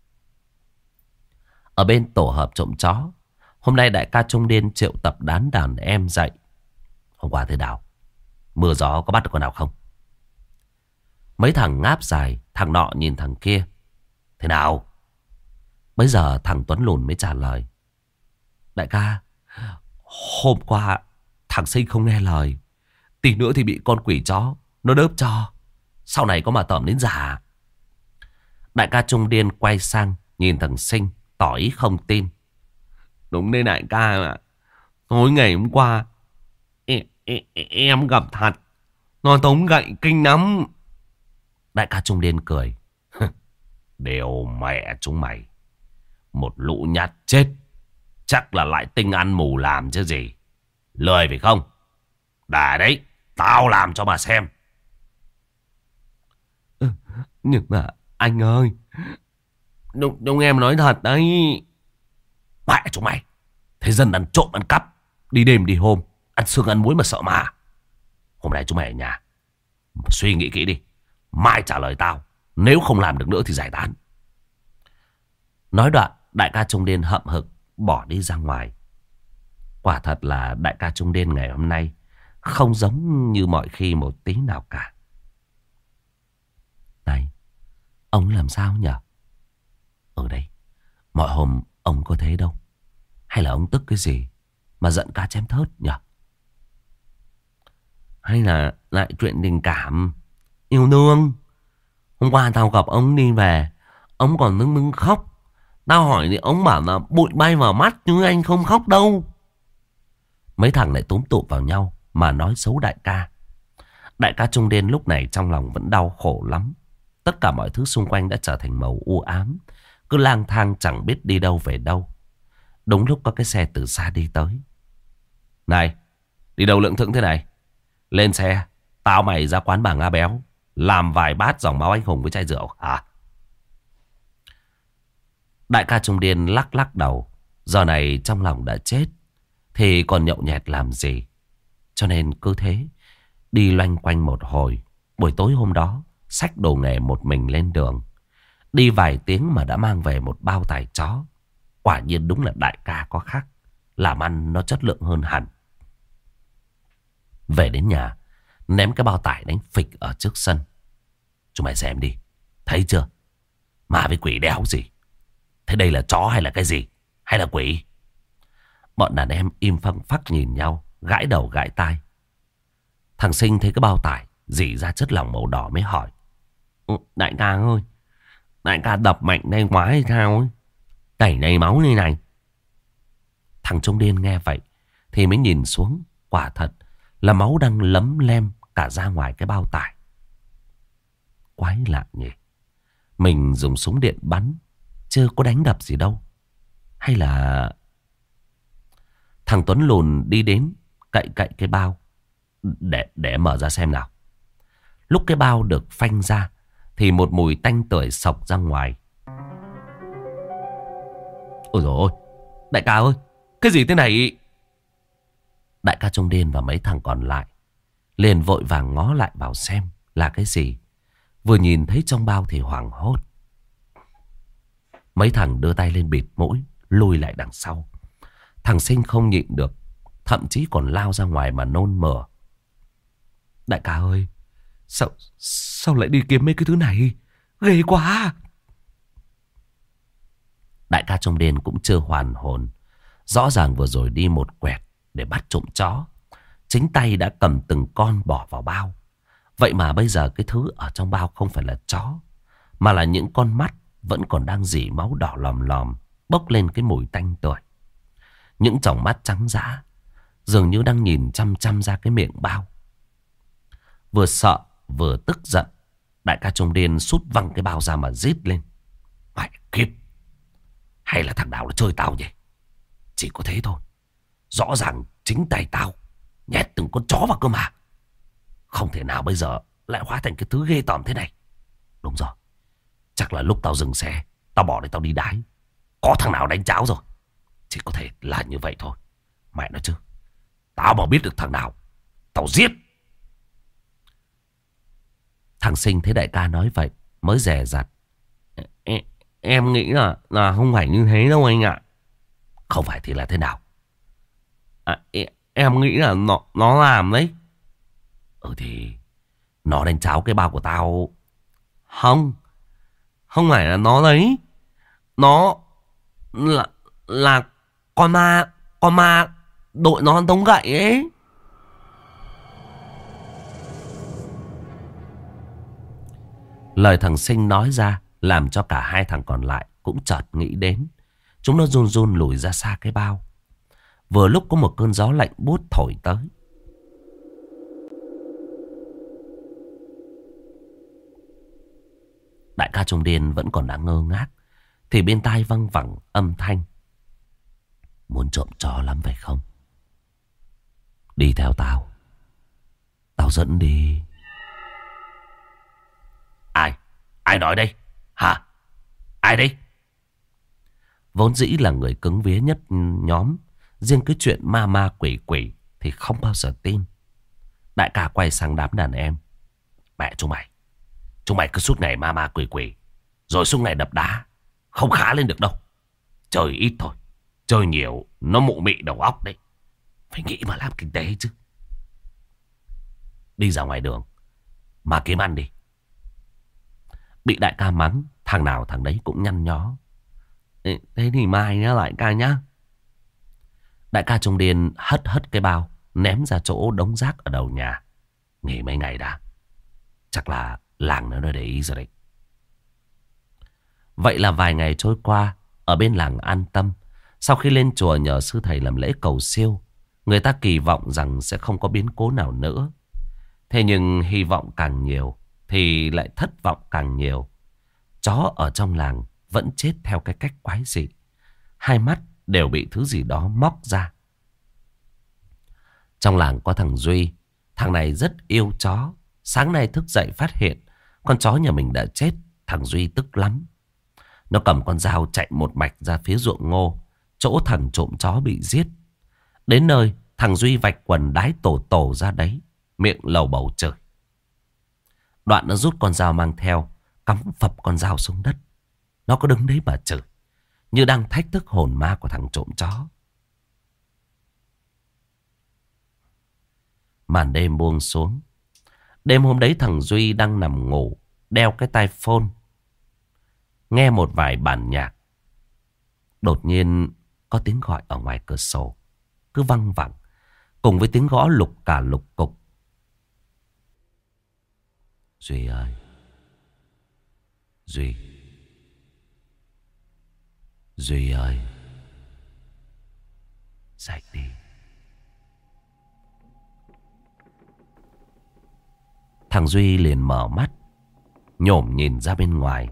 Ở bên tổ hợp trộm chó, hôm nay đại ca Trung Điên triệu tập đám đàn em dậy. Hôm qua thế nào? Mưa gió có bắt được con nào không? Mấy thằng ngáp dài, thằng nọ nhìn thằng kia. Thế nào? Bây giờ thằng Tuấn lùn mới trả lời. Đại ca, hôm qua thằng Sinh không nghe lời, tí nữa thì bị con quỷ chó nó đớp cho. Sau này có mà tởm đến già. Đại ca Trung Điên quay sang nhìn thằng Sinh, tỏ ý không tin. Đúng đấy đại ca mà. Tối ngày hôm qua em, em, em gặp thật. Nó tống gậy kinh lắm. Đại ca Trung Điên cười. Đều mẹ chúng mày. Một lũ nhát chết. Chắc là lại tinh ăn mù làm chứ gì. Lười phải không? Đã đấy, tao làm cho mà xem. Ừ, nhưng mà anh ơi, Đúng, đúng em nói thật đấy. Mẹ chúng mày. Thế dân ăn trộm ăn cắp, đi đêm đi hôm, ăn xương ăn muối mà sợ mà. Hôm nay chúng mày ở nhà suy nghĩ kỹ đi. Mai trả lời tao. Nếu không làm được nữa thì giải tán. Nói đoạn đại ca Trung Điên hậm hực bỏ đi ra ngoài. Quả thật là đại ca Trung Điên ngày hôm nay không giống như mọi khi một tí nào cả. Này, ông làm sao nhỉ? Ở đây, mọi hôm ông có thế đâu. Hay là ông tức cái gì mà giận cá chém thớt nhỉ? Hay là lại chuyện tình cảm, yêu đương? Hôm qua tao gặp ông đi về, ông còn nức nức khóc. Tao hỏi thì ông bảo là bụi bay vào mắt chứ anh không khóc đâu. Mấy thằng lại túm tụm vào nhau mà nói xấu đại ca. Đại ca Trung Điên lúc này trong lòng vẫn đau khổ lắm. Tất cả mọi thứ xung quanh đã trở thành màu u ám. Cứ lang thang chẳng biết đi đâu về đâu. Đúng lúc có cái xe từ xa đi tới. Này, đi đâu lững thững thế này? Lên xe, tao mày ra quán bà Nga Béo, làm vài bát dòng máu anh hùng với chai rượu hả? Đại ca Trung Điên lắc lắc đầu. Giờ này trong lòng đã chết thì còn nhậu nhẹt làm gì. Cho nên cứ thế đi loanh quanh một hồi. Buổi tối hôm đó xách đồ nghề một mình lên đường. Đi vài tiếng mà đã mang về một bao tải chó. Quả nhiên đúng là đại ca có khác. Làm ăn nó chất lượng hơn hẳn. Về đến nhà, ném cái bao tải đánh phịch ở trước sân. Chúng mày xem đi, thấy chưa? Ma với quỷ đéo gì. Thế đây là chó hay là cái gì? Hay là quỷ? Bọn đàn em im phăng phắc nhìn nhau, gãi đầu gãi tai. Thằng Sinh thấy cái bao tải rỉ ra chất lỏng màu đỏ mới hỏi. Ừ, đại ca ơi, đại ca đập mạnh đây quá hay sao ấy? Tẩy đầy máu như này. Thằng Trung Điên nghe vậy thì mới nhìn xuống. Quả thật là máu đang lấm lem cả ra ngoài cái bao tải. Quái lạ nhỉ. Mình dùng súng điện bắn, chưa có đánh đập gì đâu. Hay là... Thằng Tuấn lùn đi đến cậy cậy cái bao. Để, để mở ra xem nào. Lúc cái bao được phanh ra thì một mùi tanh tưởi xộc ra ngoài. Ôi dồi ôi, đại ca ơi, cái gì thế này? Đại ca Trung Điên và mấy thằng còn lại liền vội vàng ngó lại vào xem là cái gì. Vừa nhìn thấy trong bao thì hoảng hốt. Mấy thằng đưa tay lên bịt mũi, lùi lại đằng sau. Thằng Sinh không nhịn được, thậm chí còn lao ra ngoài mà nôn mửa. Đại ca ơi, sao, sao lại đi kiếm mấy cái thứ này? Ghê quá. Đại ca trong đền cũng chưa hoàn hồn. Rõ ràng vừa rồi đi một quẹt để bắt trộm chó, chính tay đã cầm từng con bỏ vào bao. Vậy mà bây giờ cái thứ ở trong bao không phải là chó, mà là những con mắt vẫn còn đang rỉ máu đỏ lòm lòm, bốc lên cái mùi tanh tưởi. Những tròng mắt trắng dã, dường như đang nhìn chăm chăm ra cái miệng bao. Vừa sợ vừa tức giận, đại ca Trung Điên sút văng cái bao ra mà rít lên. Mẹ kiếp, hay là thằng nào nó chơi tao nhỉ? Chỉ có thế thôi. Rõ ràng chính tay tao nhét từng con chó vào cơ mà. Không thể nào bây giờ lại hóa thành cái thứ ghê tởm thế này. Đúng rồi, chắc là lúc tao dừng xe, tao bỏ để tao đi đái, có thằng nào đánh cháo rồi. Chỉ có thể là như vậy thôi. Mẹ nói chứ, tao mà biết được thằng nào, tao giết. Thằng Sinh thấy đại ca nói vậy mới dè dặt. Em, em nghĩ là là không phải như thế đâu anh ạ. Không phải thì là thế nào? À, em, em nghĩ là nó, nó làm đấy. Ừ thì nó đánh cháo cái bao của tao. Không, không phải là nó đấy. Nó là là con ma, con ma đội nó tống gậy ấy. Lời thằng Sinh nói ra làm cho cả hai thằng còn lại cũng chợt nghĩ đến. Chúng nó run run lùi ra xa cái bao. Vừa lúc có một cơn gió lạnh buốt thổi tới. Đại ca Trung Điên vẫn còn đang ngơ ngác, thì bên tai văng vẳng âm thanh. Muốn trộm chó lắm phải không? Đi theo tao, tao dẫn đi. Ai? Ai nói đây? Hả? Ai đây? Vốn dĩ là người cứng vía nhất nhóm, riêng cái chuyện ma ma quỷ quỷ thì không bao giờ tin. Đại ca quay sang đám đàn em. Mẹ chúng mày, chúng mày cứ suốt ngày ma ma quỷ quỷ, rồi suốt ngày đập đá, không khá lên được đâu. Chơi ít thôi, chơi nhiều nó mụ mị đầu óc đấy. Phải nghĩ mà làm kinh tế chứ. Đi ra ngoài đường mà kiếm ăn đi. Bị đại ca mắng, thằng nào thằng đấy cũng nhăn nhó. Thế thì mai nhá lại ca nhá. Đại ca Trung Điên hất hất cái bao, ném ra chỗ đống rác ở đầu nhà. Nghỉ mấy ngày đã, chắc là làng nó đã để ý rồi đấy. Vậy là vài ngày trôi qua, ở bên làng an tâm. Sau khi lên chùa nhờ sư thầy làm lễ cầu siêu, người ta kỳ vọng rằng sẽ không có biến cố nào nữa. Thế nhưng hy vọng càng nhiều thì lại thất vọng càng nhiều. Chó ở trong làng vẫn chết theo cái cách quái dị. Hai mắt đều bị thứ gì đó móc ra. Trong làng có thằng Duy. Thằng này rất yêu chó. Sáng nay thức dậy phát hiện con chó nhà mình đã chết. Thằng Duy tức lắm. Nó cầm con dao chạy một mạch ra phía ruộng ngô, chỗ thằng trộm chó bị giết. Đến nơi, thằng Duy vạch quần đái tổ tổ ra đấy, miệng lầu bầu chửi. Đoạn nó rút con dao mang theo, cắm phập con dao xuống đất. Nó có đứng đấy mà chửi, như đang thách thức hồn ma của thằng trộm chó. Màn đêm buông xuống. Đêm hôm đấy thằng Duy đang nằm ngủ, đeo cái tai phone, nghe một vài bản nhạc. Đột nhiên có tiếng gọi ở ngoài cửa sổ, cứ văng vẳng, cùng với tiếng gõ lục cả lục cục. Duy ơi, Duy, Duy ơi, dậy đi. Thằng Duy liền mở mắt, nhổm nhìn ra bên ngoài.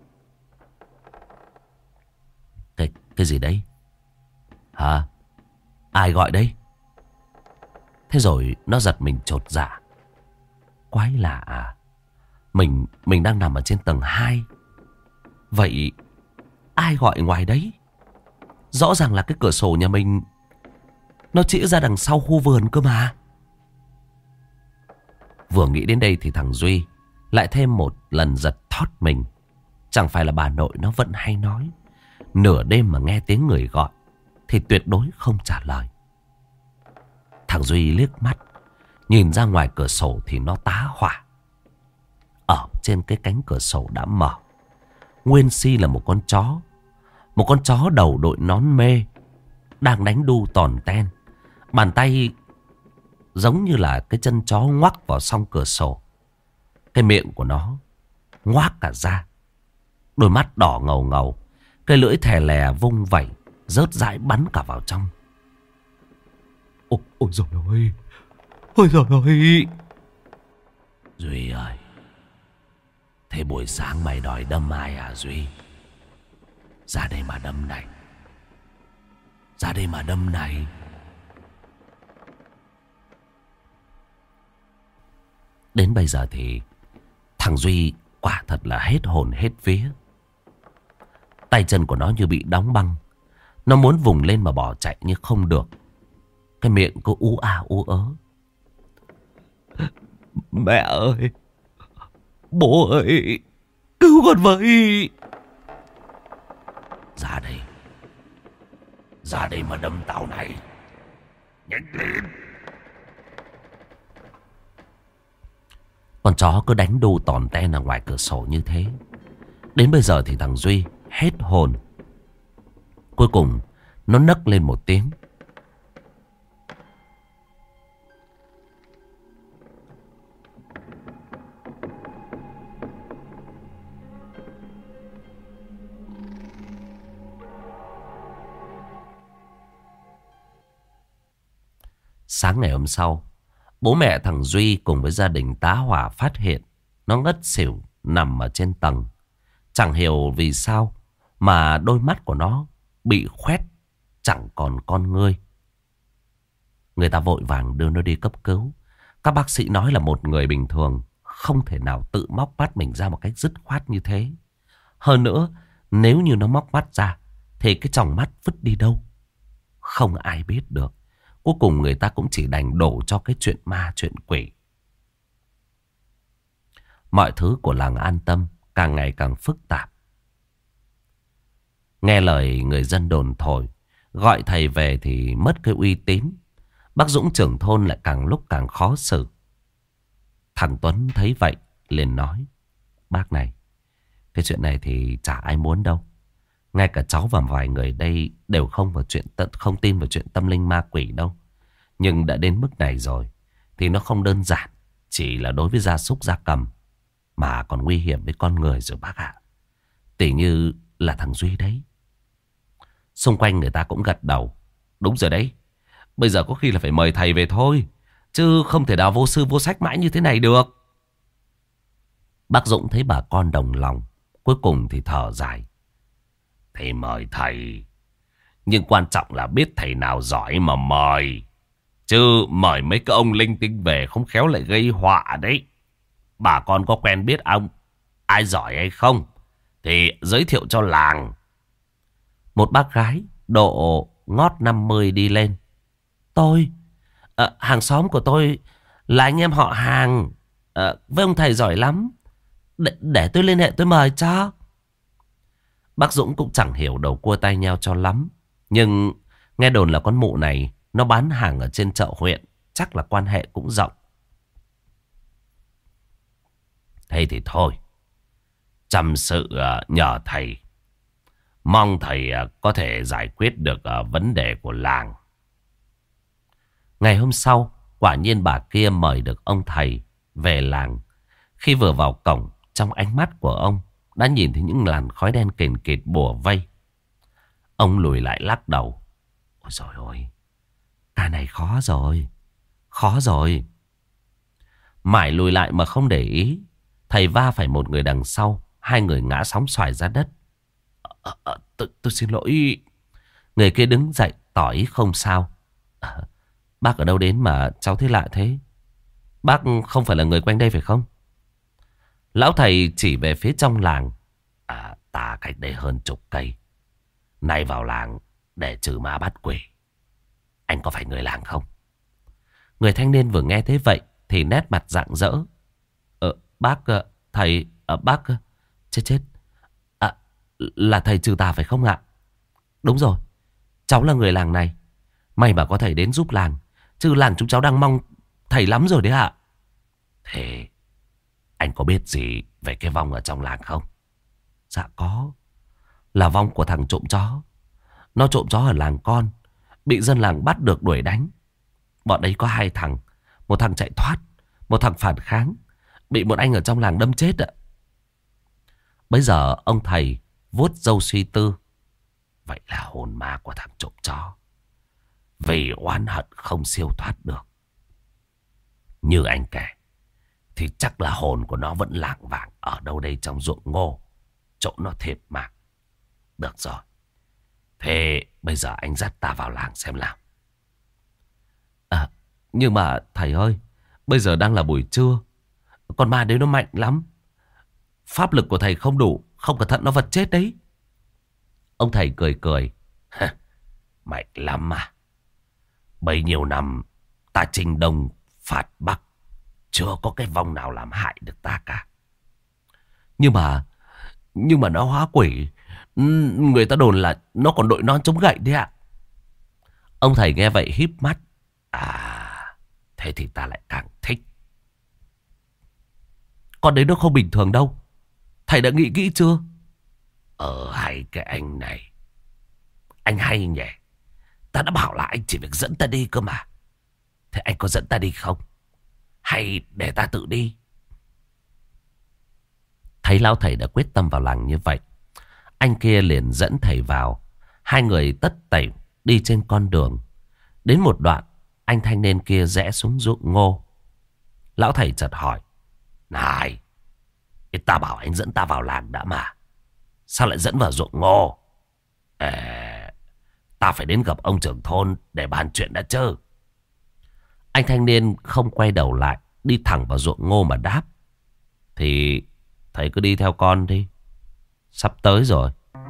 Cái, cái gì đấy? Hả? Ai gọi đấy? Thế rồi nó giật mình chột dạ. Quái lạ à? Mình, mình đang nằm ở trên tầng hai. Vậy ai gọi ngoài đấy? Rõ ràng là cái cửa sổ nhà mình nó chĩa ra đằng sau khu vườn cơ mà. Vừa nghĩ đến đây thì thằng Duy lại thêm một lần giật thót mình. Chẳng phải là bà nội nó vẫn hay nói, Nửa đêm mà nghe tiếng người gọi thì tuyệt đối không trả lời. Thằng Duy liếc mắt nhìn ra ngoài cửa sổ thì nó tá hỏa. Ở trên cái cánh cửa sổ đã mở, nguyên si là một con chó. Một con chó đầu đội nón mê, đang đánh đu tòn ten. Bàn tay giống như là cái chân chó ngoắc vào song cửa sổ. Cái miệng của nó ngoác cả ra. Đôi mắt đỏ ngầu ngầu. Cái lưỡi thè lè vung vẩy, rớt rãi bắn cả vào trong. Ôi, ôi dồi ôi. Ôi dồi ôi. Duy ơi, thế buổi sáng mày đòi đâm ai à Duy? Ra đây mà đâm này. Ra đây mà đâm này. Đến bây giờ thì thằng Duy quả thật là hết hồn hết vía. Tay chân của nó như bị đóng băng. Nó muốn vùng lên mà bỏ chạy nhưng không được. Cái miệng cứ ú a ú ớ. Mẹ ơi, bố ơi, cứu con với. Ra đây. Ra đây mà đâm tao này. Nhanh lên. Con chó cứ đánh đu tòn ten ở ngoài cửa sổ như thế. Đến bây giờ thì thằng Duy hết hồn. Cuối cùng nó nấc lên một tiếng. Sáng ngày hôm sau, bố mẹ thằng Duy cùng với gia đình tá hỏa phát hiện nó ngất xỉu nằm ở trên tầng. Chẳng hiểu vì sao mà đôi mắt của nó bị khoét, chẳng còn con ngươi. Người ta vội vàng đưa nó đi cấp cứu. Các bác sĩ nói là một người bình thường không thể nào tự móc mắt mình ra một cách dứt khoát như thế. Hơn nữa, nếu như nó móc mắt ra thì cái tròng mắt vứt đi đâu không ai biết được. Cuối cùng người ta cũng chỉ đành đổ cho cái chuyện ma chuyện quỷ. Mọi thứ của làng An Tâm càng ngày càng phức tạp. Nghe lời người dân đồn thổi, gọi thầy về thì mất cái uy tín. Bác Dũng trưởng thôn lại càng lúc càng khó xử. Thằng Tuấn thấy vậy liền nói: Bác này, cái chuyện này thì chả ai muốn đâu. Ngay cả cháu và vài người đây đều không vào chuyện tận không tin vào chuyện tâm linh ma quỷ đâu. Nhưng đã đến mức này rồi thì nó không đơn giản chỉ là đối với gia súc gia cầm, mà còn nguy hiểm với con người rồi bác ạ. Tỉ như là thằng Duy đấy. Xung quanh người ta cũng gật đầu. Đúng rồi đấy. Bây giờ có khi là phải mời thầy về thôi, chứ không thể nào vô sư vô sách mãi như thế này được. Bác Dũng thấy bà con đồng lòng, cuối cùng thì thở dài. Thì mời thầy, nhưng quan trọng là biết thầy nào giỏi mà mời. Chứ mời mấy cái ông linh tinh về không khéo lại gây họa đấy. Bà con có quen biết ông ai giỏi hay không thì giới thiệu cho làng. Một bác gái độ ngót năm mươi đi lên. Tôi, à, hàng xóm của tôi là anh em họ hàng, à, với ông thầy giỏi lắm. Để, để tôi liên hệ tôi mời cho. Bác Dũng cũng chẳng hiểu đầu cua tay nheo cho lắm. Nhưng nghe đồn là con mụ này nó bán hàng ở trên chợ huyện, chắc là quan hệ cũng rộng. Thế thì thôi, chăm sự uh, nhờ thầy. Mong thầy uh, có thể giải quyết được uh, vấn đề của làng. Ngày hôm sau, quả nhiên bà kia mời được ông thầy về làng. Khi vừa vào cổng, trong ánh mắt của ông đã nhìn thấy những làn khói đen kềnh kịt bủa vây. Ông lùi lại lắc đầu. Ôi dồi ôi, ca này khó rồi, khó rồi. Mãi lùi lại mà không để ý, thầy va phải một người đằng sau. Hai người ngã sóng xoài ra đất. à, à, tôi, tôi xin lỗi. Người kia đứng dậy tỏ ý không sao. à, Bác ở đâu đến mà cháu thấy lạ thế? Bác không phải là người quanh đây phải không? Lão thầy chỉ về phía trong làng. À, ta cách đây hơn chục cây. Nay vào làng để trừ ma bắt quỷ. Anh có phải người làng không? Người thanh niên vừa nghe thế vậy thì nét mặt rạng rỡ. Ờ, bác, thầy, à, bác, chết chết. À, là thầy trừ tà phải không ạ? Đúng rồi, cháu là người làng này. May mà có thầy đến giúp làng, chứ làng chúng cháu đang mong thầy lắm rồi đấy ạ. Thế anh có biết gì về cái vong ở trong làng không? Dạ có. Là vong của thằng trộm chó. Nó trộm chó ở làng con, bị dân làng bắt được đuổi đánh. Bọn đấy có hai thằng. Một thằng chạy thoát, một thằng phản kháng, bị một anh ở trong làng đâm chết ạ. Bây giờ ông thầy vuốt râu suy tư. Vậy là hồn ma của thằng trộm chó, vì oán hận không siêu thoát được. Như anh kể thì chắc là hồn của nó vẫn lảng vảng ở đâu đây trong ruộng ngô, chỗ nó thiệt mạng. Được rồi, thế bây giờ anh dắt ta vào làng xem nào. À, nhưng mà thầy ơi, bây giờ đang là buổi trưa, con ma đấy nó mạnh lắm. Pháp lực của thầy không đủ, không cẩn thận nó vật chết đấy. Ông thầy cười cười. Mạnh lắm mà. Bấy nhiêu năm ta chinh đông phạt bắc, chưa có cái vong nào làm hại được ta cả. Nhưng mà Nhưng mà nó hóa quỷ. Người ta đồn là nó còn đội nón chống gậy đấy ạ. Ông thầy nghe vậy híp mắt. À, thế thì ta lại càng thích. Con đấy nó không bình thường đâu. Thầy đã nghĩ kỹ chưa? Ờ hay cái anh này. Anh hay nhỉ. Ta đã bảo là anh chỉ việc dẫn ta đi cơ mà. Thế anh có dẫn ta đi không? Hay để ta tự đi? Thấy lão thầy đã quyết tâm vào làng như vậy, anh kia liền dẫn thầy vào. Hai người tất tẩy đi trên con đường. Đến một đoạn, anh thanh niên kia rẽ xuống ruộng ngô. Lão thầy chợt hỏi. Này, ta bảo anh dẫn ta vào làng đã mà, sao lại dẫn vào ruộng ngô? À, ta phải đến gặp ông trưởng thôn để bàn chuyện đã chứ. Anh thanh niên không quay đầu lại, đi thẳng vào ruộng ngô mà đáp. Thì thầy cứ đi theo con đi, sắp tới rồi.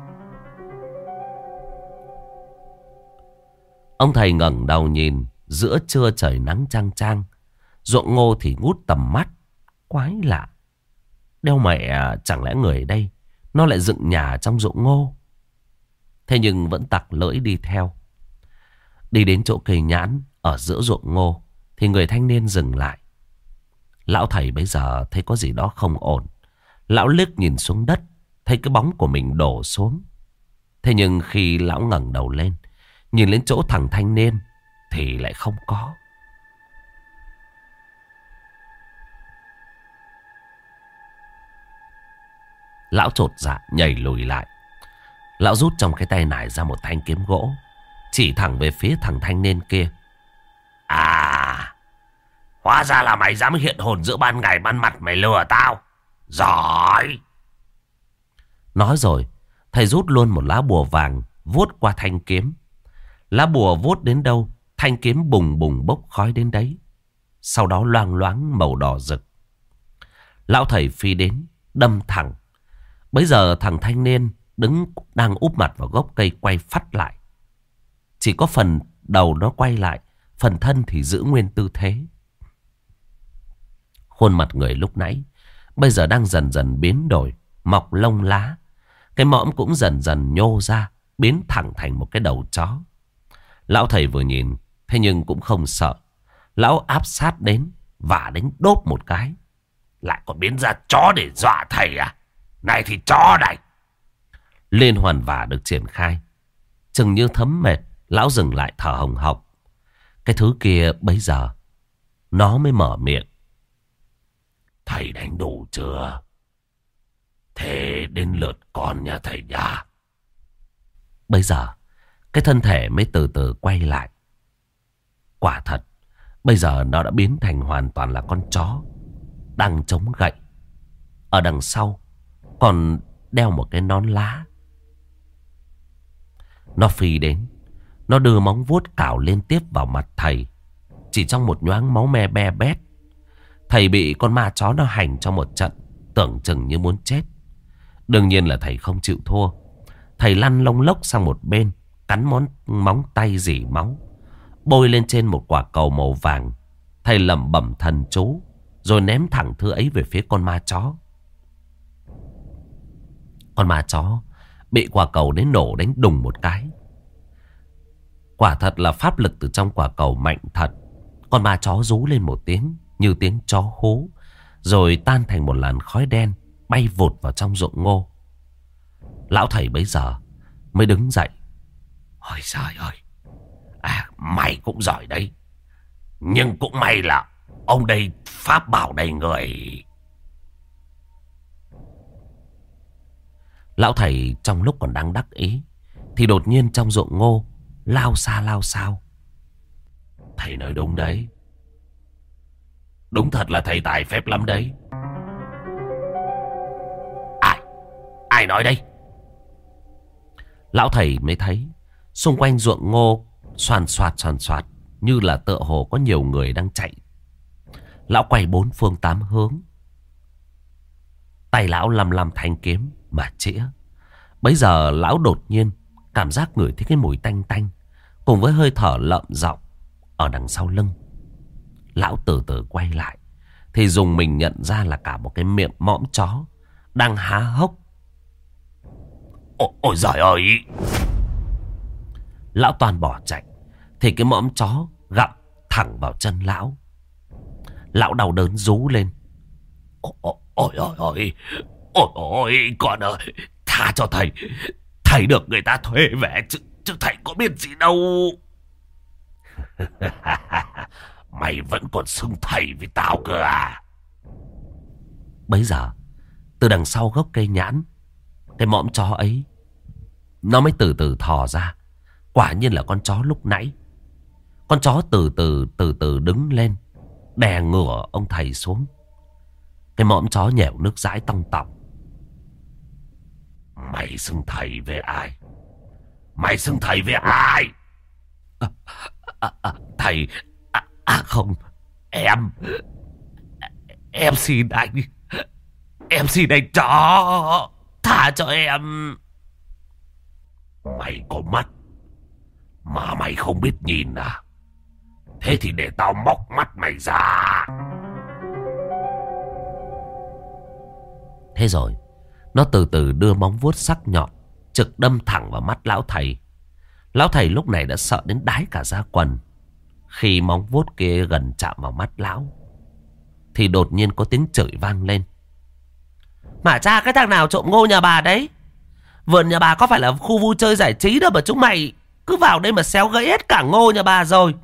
Ông thầy ngẩng đầu nhìn. Giữa trưa trời nắng chang chang, ruộng ngô thì ngút tầm mắt. Quái lạ, đeo mẹ, chẳng lẽ người đây nó lại dựng nhà trong ruộng ngô? Thế nhưng vẫn tặc lưỡi đi theo. Đi đến chỗ cây nhãn ở giữa ruộng ngô thì người thanh niên dừng lại. Lão thầy bây giờ thấy có gì đó không ổn. Lão liếc nhìn xuống đất, thấy cái bóng của mình đổ xuống. Thế nhưng khi lão ngẩng đầu lên, nhìn lên chỗ thằng thanh niên thì lại không có. Lão chột dạ nhảy lùi lại. Lão rút trong cái tay nải ra một thanh kiếm gỗ, chỉ thẳng về phía thằng thanh niên kia. À, hóa ra là mày dám hiện hồn giữa ban ngày ban mặt mày lừa tao. Giỏi. Nói rồi, thầy rút luôn một lá bùa vàng, vuốt qua thanh kiếm. Lá bùa vuốt đến đâu, thanh kiếm bùng bùng bốc khói đến đấy. Sau đó loang loáng màu đỏ rực. Lão thầy phi đến, đâm thẳng. Bấy giờ thằng thanh niên đứng đang úp mặt vào gốc cây quay phắt lại. Chỉ có phần đầu nó quay lại, phần thân thì giữ nguyên tư thế. Khuôn mặt người lúc nãy bây giờ đang dần dần biến đổi, mọc lông lá. Cái mõm cũng dần dần nhô ra, biến thẳng thành một cái đầu chó. Lão thầy vừa nhìn, thế nhưng cũng không sợ. Lão áp sát đến, vả đến đốp một cái. Lại còn biến ra chó để dọa thầy à? Này thì chó này. Liên hoàn vả được triển khai. Chừng như thấm mệt, lão dừng lại thở hồng hộc. Cái thứ kia bấy giờ nó mới mở miệng. Thầy đánh đủ chưa? Thế đến lượt con nha thầy nha. Bây giờ cái thân thể mới từ từ quay lại. Quả thật, bây giờ nó đã biến thành hoàn toàn là con chó đang chống gậy. Ở đằng sau còn đeo một cái nón lá. Nó phi đến, nó đưa móng vuốt cào liên tiếp vào mặt thầy. Chỉ trong một nhoáng máu me be bét. Thầy bị con ma chó nó hành cho một trận, tưởng chừng như muốn chết. Đương nhiên là thầy không chịu thua. Thầy lăn lông lốc sang một bên, cắn món móng tay rỉ máu, bôi lên trên một quả cầu màu vàng. Thầy lẩm bẩm thần chú, rồi ném thẳng thứ ấy về phía con ma chó. Con ma chó bị quả cầu đến nổ đánh đùng một cái, Quả thật là pháp lực từ trong quả cầu mạnh thật. Con ma chó rú lên một tiếng như tiếng chó hú, rồi tan thành một làn khói đen bay vụt vào trong ruộng ngô. Lão thầy bấy giờ mới đứng dậy. Ôi trời ơi, à, mày cũng giỏi đấy. Nhưng cũng may là ông đây pháp bảo đầy người. Lão thầy trong lúc còn đang đắc ý thì đột nhiên trong ruộng ngô lao xa lao sao. Thầy nói đúng đấy. Đúng thật là thầy tài phép lắm đấy. Ai? Ai nói đây? Lão thầy mới thấy xung quanh ruộng ngô xoàn xoạt xoàn xoạt, như là tựa hồ có nhiều người đang chạy. Lão quay bốn phương tám hướng, tay lão lăm lăm thanh kiếm mà chĩa. Bấy giờ lão đột nhiên cảm giác ngửi thấy cái mùi tanh tanh cùng với hơi thở lợm giọng ở đằng sau lưng. Lão từ từ quay lại thì dùng mình nhận ra là cả một cái miệng mõm chó đang há hốc. Ôi, ôi giời ơi! Lão toàn bỏ chạy thì cái mõm chó gặm thẳng vào chân lão. Lão đau đớn rú lên. Ôi ôi ôi ôi, ôi ôi con ơi, tha cho thầy. Thầy được người ta thuê về chứ, chứ thầy có biết gì đâu. Mày vẫn còn xưng thầy với tao cơ à? Bấy giờ từ đằng sau gốc cây nhãn, cái mõm chó ấy nó mới từ từ thò ra. Quả nhiên là con chó lúc nãy. Con chó từ từ từ từ đứng lên, đè ngửa ông thầy xuống. Cái mõm chó nhẻo nước dãi tong tọng. Mày xưng thầy với ai? Mày xưng thầy với ai? À, à, à, thầy à, à không, em Em xin anh. Em xin anh chó, tha cho em. Mày có mắt mà mày không biết nhìn à? Thế thì để tao móc mắt mày ra. Thế rồi nó từ từ đưa móng vuốt sắc nhọn trực đâm thẳng vào mắt lão thầy. Lão thầy lúc này đã sợ đến đái cả da quần. Khi móng vuốt kia gần chạm vào mắt lão thì đột nhiên có tiếng chửi vang lên. Mà cha, cái thằng nào trộm ngô nhà bà đấy? Vườn nhà bà có phải là khu vui chơi giải trí đâu mà chúng mày cứ vào đây mà xéo gãy hết cả ngô nhà bà rồi.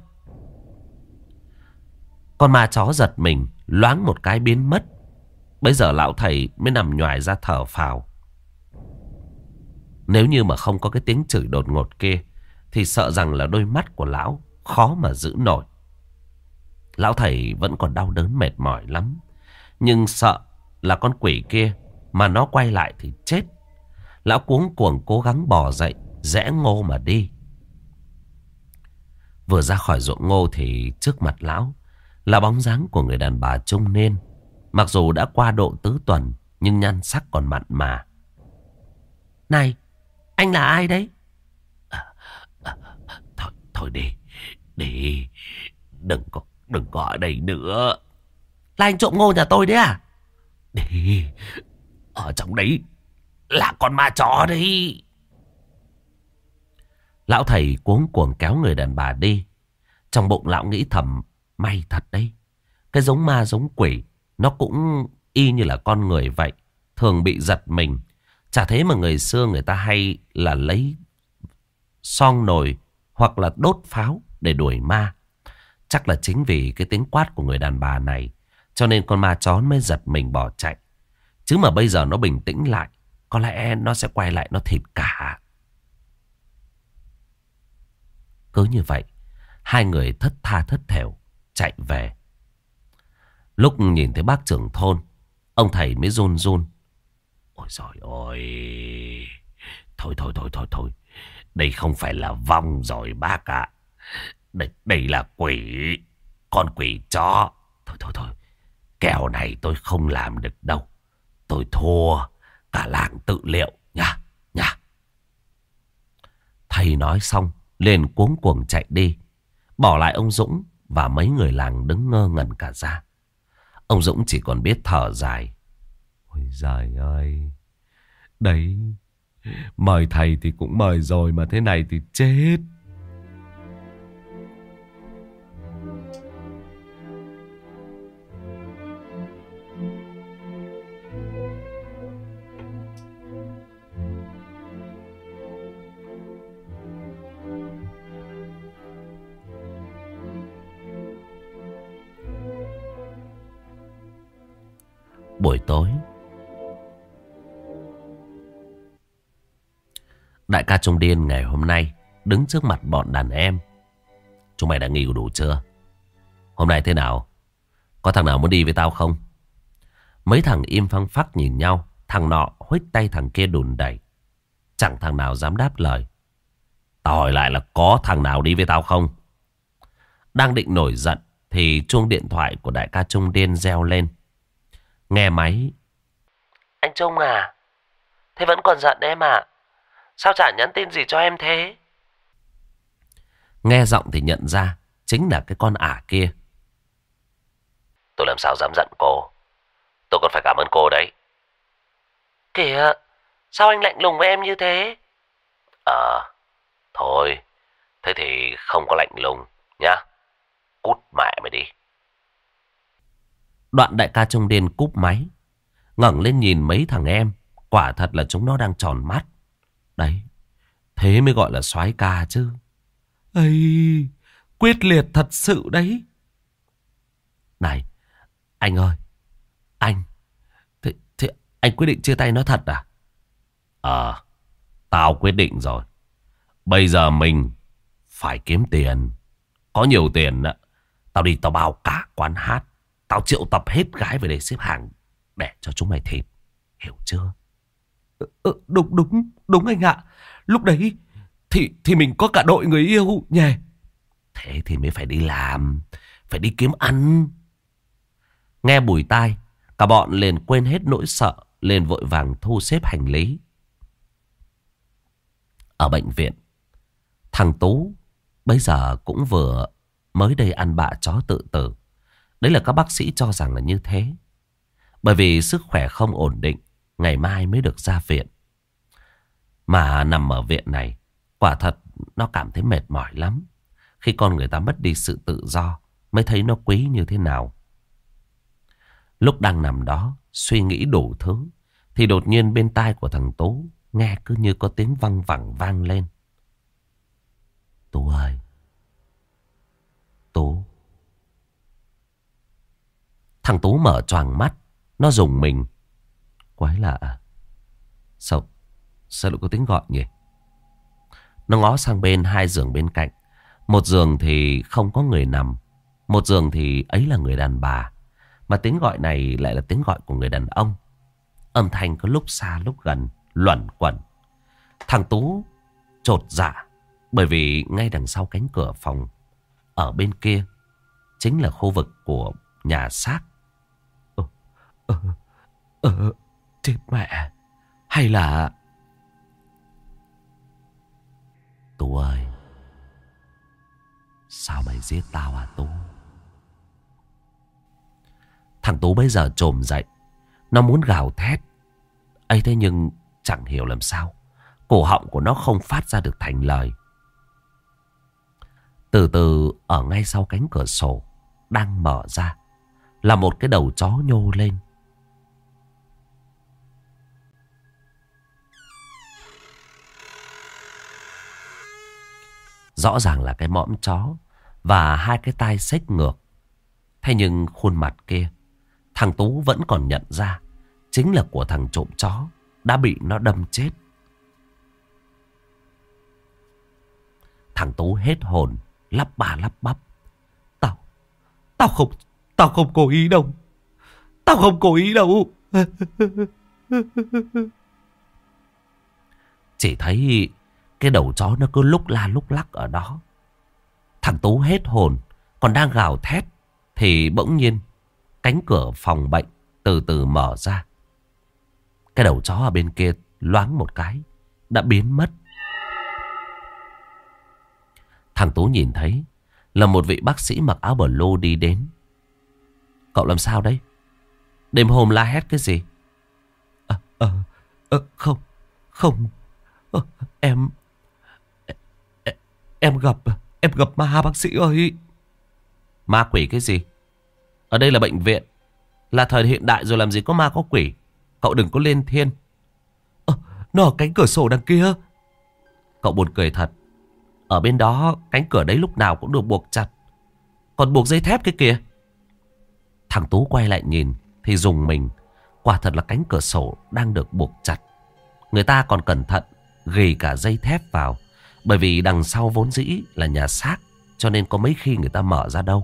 Con ma chó giật mình, loáng một cái biến mất. Bây giờ lão thầy mới nằm nhoài ra thở phào. Nếu như mà không có cái tiếng chửi đột ngột kia thì sợ rằng là đôi mắt của lão khó mà giữ nổi. Lão thầy vẫn còn đau đớn mệt mỏi lắm, nhưng sợ là con quỷ kia mà nó quay lại thì chết. Lão cuống cuồng cố gắng bò dậy, rẽ ngô mà đi. Vừa ra khỏi ruộng ngô thì trước mặt lão là bóng dáng của người đàn bà trung niên. Mặc dù đã qua độ tứ tuần nhưng nhan sắc còn mặn mà. Này, anh là ai đấy? À, à, thôi, thôi đi, đi, đừng có, đừng có ở đây nữa. Là anh trộm ngô nhà tôi đấy à? Đi, ở trong đấy là con ma chó đấy. Lão thầy cuống cuồng kéo người đàn bà đi. Trong bụng lão nghĩ thầm, may thật đấy. Cái giống ma giống quỷ nó cũng y như là con người vậy, thường bị giật mình. Chả thế mà người xưa người ta hay là lấy son nồi hoặc là đốt pháo để đuổi ma. Chắc là chính vì cái tiếng quát của người đàn bà này cho nên con ma chó mới giật mình bỏ chạy. Chứ mà bây giờ nó bình tĩnh lại, có lẽ nó sẽ quay lại nó thịt cả. Cứ như vậy, hai người thất tha thất thểu chạy về. Lúc nhìn thấy bác trưởng thôn, ông thầy mới run run. Ôi giời ơi, thôi thôi thôi thôi thôi, đây không phải là vong rồi bác ạ. Đây, đây là quỷ, con quỷ chó. Thôi thôi thôi, kèo này tôi không làm được đâu. Tôi thua, cả làng tự liệu nha, nha. Thầy nói xong, liền cuống cuồng chạy đi, bỏ lại ông Dũng và mấy người làng đứng ngơ ngẩn cả ra. Ông Dũng chỉ còn biết thở dài. Ôi giời ơi, đấy, mời thầy thì cũng mời rồi mà thế này thì chết. Buổi tối, đại ca Trung Điên ngày hôm nay đứng trước mặt bọn đàn em. Chúng mày đã nghỉ đủ chưa? Hôm nay thế nào? Có thằng nào muốn đi với tao không? Mấy thằng im phăng phắc nhìn nhau. Thằng nọ huých tay thằng kia đùn đẩy. Chẳng thằng nào dám đáp lời. Tao hỏi lại là có thằng nào đi với tao không? Đang định nổi giận thì chuông điện thoại của đại ca Trung Điên reo lên. Nghe máy. Anh Trung à? Thế vẫn còn giận em à? Sao chả nhắn tin gì cho em thế? Nghe giọng thì nhận ra chính là cái con ả kia. Tôi làm sao dám giận cô? Tôi còn phải cảm ơn cô đấy. Kìa, sao anh lạnh lùng với em như thế? Ờ, à, thôi, thế thì không có lạnh lùng nhá. Cút mẹ mày đi. Đoạn đại ca Trung Điên cúp máy, ngẩng lên nhìn mấy thằng em. Quả thật là chúng nó đang tròn mắt. Đấy, thế mới gọi là soái ca chứ. Ây, quyết liệt thật sự đấy. Này, anh ơi, anh, thế, thế anh quyết định chia tay nó thật à? Ờ, à, tao quyết định rồi. Bây giờ mình phải kiếm tiền. Có nhiều tiền á, tao đi tao bao cả quán hát. Tao triệu tập hết gái về đây xếp hàng để cho chúng mày thịt. Hiểu chưa? Ừ, đúng, đúng, đúng anh ạ. Lúc đấy thì, thì mình có cả đội người yêu nhỉ. Thế thì mới phải đi làm, phải đi kiếm ăn. Nghe bùi tai, cả bọn liền quên hết nỗi sợ, liền vội vàng thu xếp hành lý. Ở bệnh viện, thằng Tú bây giờ cũng vừa mới đây ăn bạ chó tự tử. Đấy là các bác sĩ cho rằng là như thế. Bởi vì sức khỏe không ổn định, ngày mai mới được ra viện. Mà nằm ở viện này, quả thật nó cảm thấy mệt mỏi lắm. Khi con người ta mất đi sự tự do, mới thấy nó quý như thế nào. Lúc đang nằm đó, suy nghĩ đủ thứ, thì đột nhiên bên tai của thằng Tú nghe cứ như có tiếng văng vẳng vang lên. Tú ơi! Tú! Thằng Tú mở choàng mắt, nó rùng mình. Quái lạ, sao, sao lại có tiếng gọi nhỉ? Nó ngó sang bên hai giường bên cạnh. Một giường thì không có người nằm, một giường thì ấy là người đàn bà. Mà tiếng gọi này lại là tiếng gọi của người đàn ông. Âm thanh có lúc xa lúc gần, luẩn quẩn. Thằng Tú chột dạ, bởi vì ngay đằng sau cánh cửa phòng, ở bên kia chính là khu vực của nhà xác. Ờ, ờ, ờ, chết mẹ. Hay là... Tú ơi! Sao mày giết tao à Tú? Thằng Tú bây giờ trồm dậy, nó muốn gào thét. ấy thế nhưng chẳng hiểu làm sao cổ họng của nó không phát ra được thành lời. Từ từ ở ngay sau cánh cửa sổ đang mở ra là một cái đầu chó nhô lên. Rõ ràng là cái mõm chó và hai cái tai xếch ngược. Thế nhưng khuôn mặt kia thằng Tú vẫn còn nhận ra chính là của thằng trộm chó đã bị nó đâm chết. Thằng Tú hết hồn, lắp ba lắp bắp. Tao, tao không, tao không cố ý đâu. Tao không cố ý đâu. Chỉ thấy cái đầu chó nó cứ lúc la lúc lắc ở đó. Thằng Tú hết hồn, còn đang gào thét, thì bỗng nhiên cánh cửa phòng bệnh từ từ mở ra. Cái đầu chó ở bên kia loáng một cái đã biến mất. Thằng Tú nhìn thấy là một vị bác sĩ mặc áo blue đi đến. Cậu làm sao đấy? Đêm hôm la hét cái gì? À, à, à, không, không, à, em, em, em gặp, em gặp ma bác sĩ ơi. Ma quỷ cái gì? Ở đây là bệnh viện, là thời hiện đại rồi, làm gì có ma có quỷ. Cậu đừng có lên thiên. À, nó ở cánh cửa sổ đằng kia. Cậu buồn cười thật. Ở bên đó cánh cửa đấy lúc nào cũng được buộc chặt, còn buộc dây thép cái kìa. Thằng Tú quay lại nhìn thì rùng mình. Quả thật là cánh cửa sổ đang được buộc chặt. Người ta còn cẩn thận gỉ cả dây thép vào, bởi vì đằng sau vốn dĩ là nhà xác, cho nên có mấy khi người ta mở ra đâu.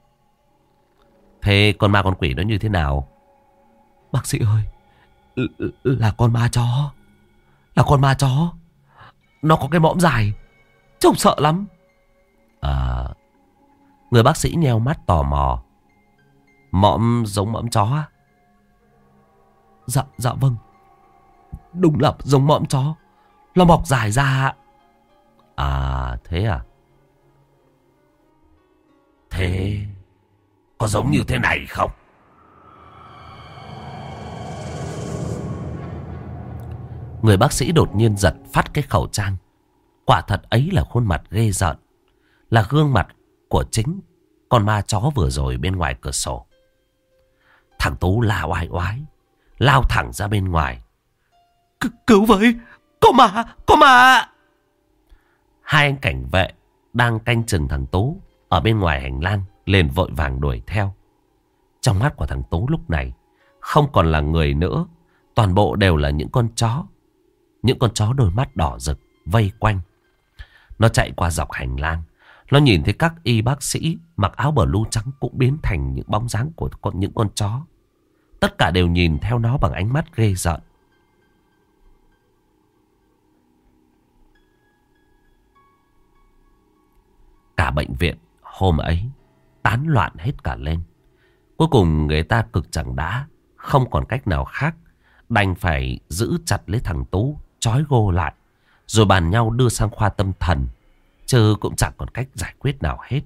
Thế con ma con quỷ nó như thế nào? Bác sĩ ơi, là con ma chó. Là con ma chó. Nó có cái mõm dài, trông sợ lắm. À, người bác sĩ nheo mắt tò mò. Mõm giống mõm chó á? Dạ, dạ vâng. Đúng là giống mõm chó. Nó mọc dài ra. À, thế à? Thế có giống như thế này không? Người bác sĩ đột nhiên giật phát cái khẩu trang. Quả thật ấy là khuôn mặt ghê rợn, là gương mặt của chính con ma chó vừa rồi bên ngoài cửa sổ. Thằng Tú la oai oái, lao thẳng ra bên ngoài. C Cứu với, có ma, có ma. Hai anh cảnh vệ đang canh chừng thằng Tú ở bên ngoài hành lang liền vội vàng đuổi theo. Trong mắt của thằng Tú lúc này không còn là người nữa, toàn bộ đều là những con chó. Những con chó đôi mắt đỏ rực vây quanh. Nó chạy qua dọc hành lang. Nó nhìn thấy các y bác sĩ mặc áo blue trắng cũng biến thành những bóng dáng của con, những con chó. Tất cả đều nhìn theo nó bằng ánh mắt ghê rợn. Cả bệnh viện hôm ấy tán loạn hết cả lên. Cuối cùng người ta cực chẳng đã, không còn cách nào khác, đành phải giữ chặt lấy thằng Tú, trói gô lại, rồi bàn nhau đưa sang khoa tâm thần. Chứ cũng chẳng còn cách giải quyết nào hết.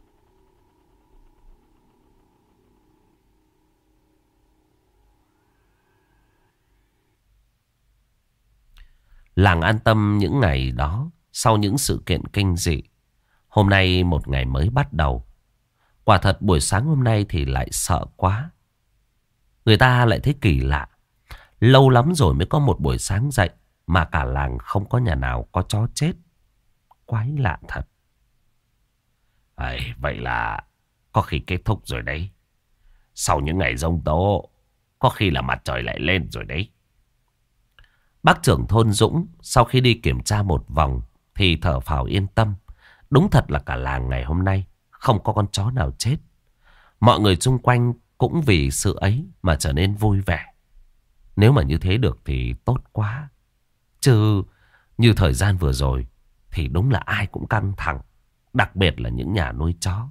Làng an tâm những ngày đó, sau những sự kiện kinh dị. Hôm nay một ngày mới bắt đầu. Quả thật buổi sáng hôm nay thì lại sợ quá. Người ta lại thấy kỳ lạ. Lâu lắm rồi mới có một buổi sáng dậy mà cả làng không có nhà nào có chó chết. Quái lạ thật. À, vậy là có khi kết thúc rồi đấy. Sau những ngày giông tố, có khi là mặt trời lại lên rồi đấy. Bác trưởng thôn Dũng sau khi đi kiểm tra một vòng thì thở phào yên tâm. Đúng thật là cả làng ngày hôm nay không có con chó nào chết. Mọi người xung quanh cũng vì sự ấy mà trở nên vui vẻ. Nếu mà như thế được thì tốt quá. Chứ như thời gian vừa rồi thì đúng là ai cũng căng thẳng. Đặc biệt là những nhà nuôi chó.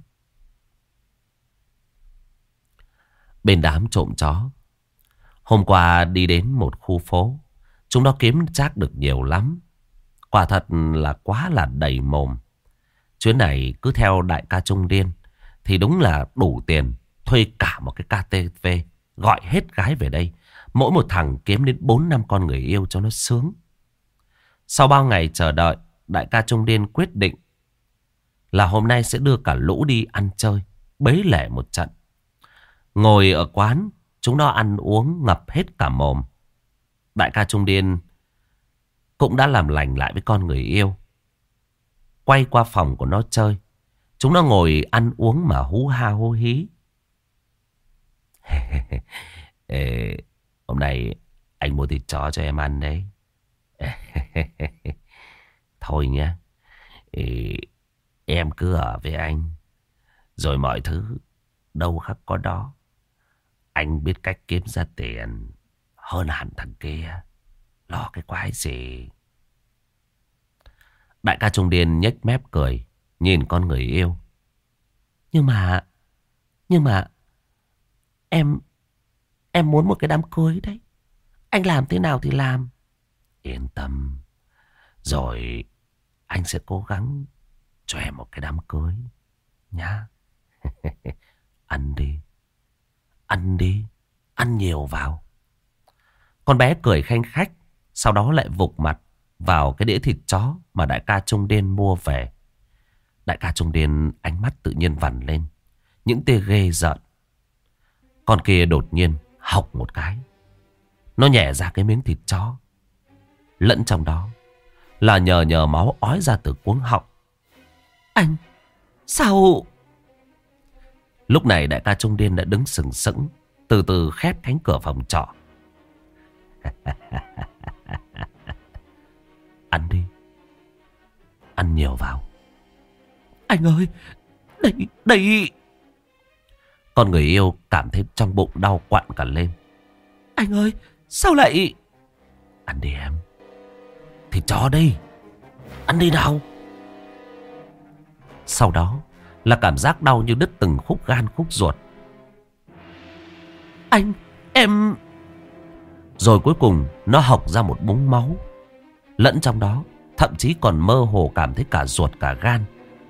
Bên đám trộm chó, hôm qua đi đến một khu phố, chúng nó kiếm trác được nhiều lắm. Quả thật là quá là đầy mồm. Chuyến này cứ theo đại ca Trung Điên thì đúng là đủ tiền thuê cả một cái ca tê vê, gọi hết gái về đây. Mỗi một thằng kiếm đến bốn năm con người yêu cho nó sướng. Sau bao ngày chờ đợi, đại ca Trung Điên quyết định là hôm nay sẽ đưa cả lũ đi ăn chơi, bấy lẻ một trận. Ngồi ở quán, chúng nó ăn uống ngập hết cả mồm. Đại ca Trung Điên cũng đã làm lành lại với con người yêu. Quay qua phòng của nó chơi. Chúng nó ngồi ăn uống mà hú ha hô hí. Ê, hôm nay anh mua thịt chó cho em ăn đấy. Thôi nhá, Ê, em cứ ở với anh, rồi mọi thứ đâu khắc có đó. Anh biết cách kiếm ra tiền hơn hẳn thằng kia. Lo cái quái gì. Đại ca Trung Điên nhếch mép cười, nhìn con người yêu. Nhưng mà, nhưng mà, em, em muốn một cái đám cưới đấy. Anh làm thế nào thì làm. Yên tâm, rồi anh sẽ cố gắng cho em một cái đám cưới nhá. Ăn đi, ăn đi, ăn nhiều vào. Con bé cười khanh khách, sau đó lại vụt mặt vào cái đĩa thịt chó mà đại ca Trung Điên mua về. Đại ca Trung Điên ánh mắt tự nhiên vằn lên, những tia ghê rợn. Con kia đột nhiên hộc một cái. Nó nhẻ ra cái miếng thịt chó. Lẫn trong đó là nhờ nhờ máu ói ra từ cuống họng. Anh, sao? Lúc này đại ca Trung Điên đã đứng sừng sững, từ từ khép cánh cửa phòng trọ. Ăn đi. Ăn nhiều vào. Anh ơi, đây, đây. Con người yêu cảm thấy trong bụng đau quặn cả lên. Anh ơi, sao lại... Ăn đi em. Thì cho đi. Ăn đi nào. Sau đó là cảm giác đau như đứt từng khúc gan khúc ruột. Anh, em... Rồi cuối cùng nó hộc ra một búng máu. Lẫn trong đó thậm chí còn mơ hồ cảm thấy cả ruột cả gan.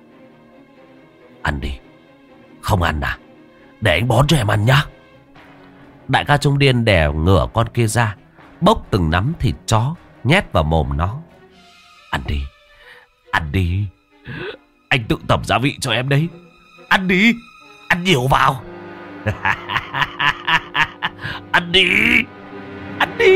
Ăn đi. Không ăn à? Để anh bón cho em ăn nhá. Đại ca trung điên đè ngửa con kia ra, bốc từng nắm thịt chó nhét vào mồm nó. Ăn đi. Ăn đi. Anh tự tẩm gia vị cho em đấy. Ăn đi. Ăn nhiều vào. Ăn đi. Ăn đi.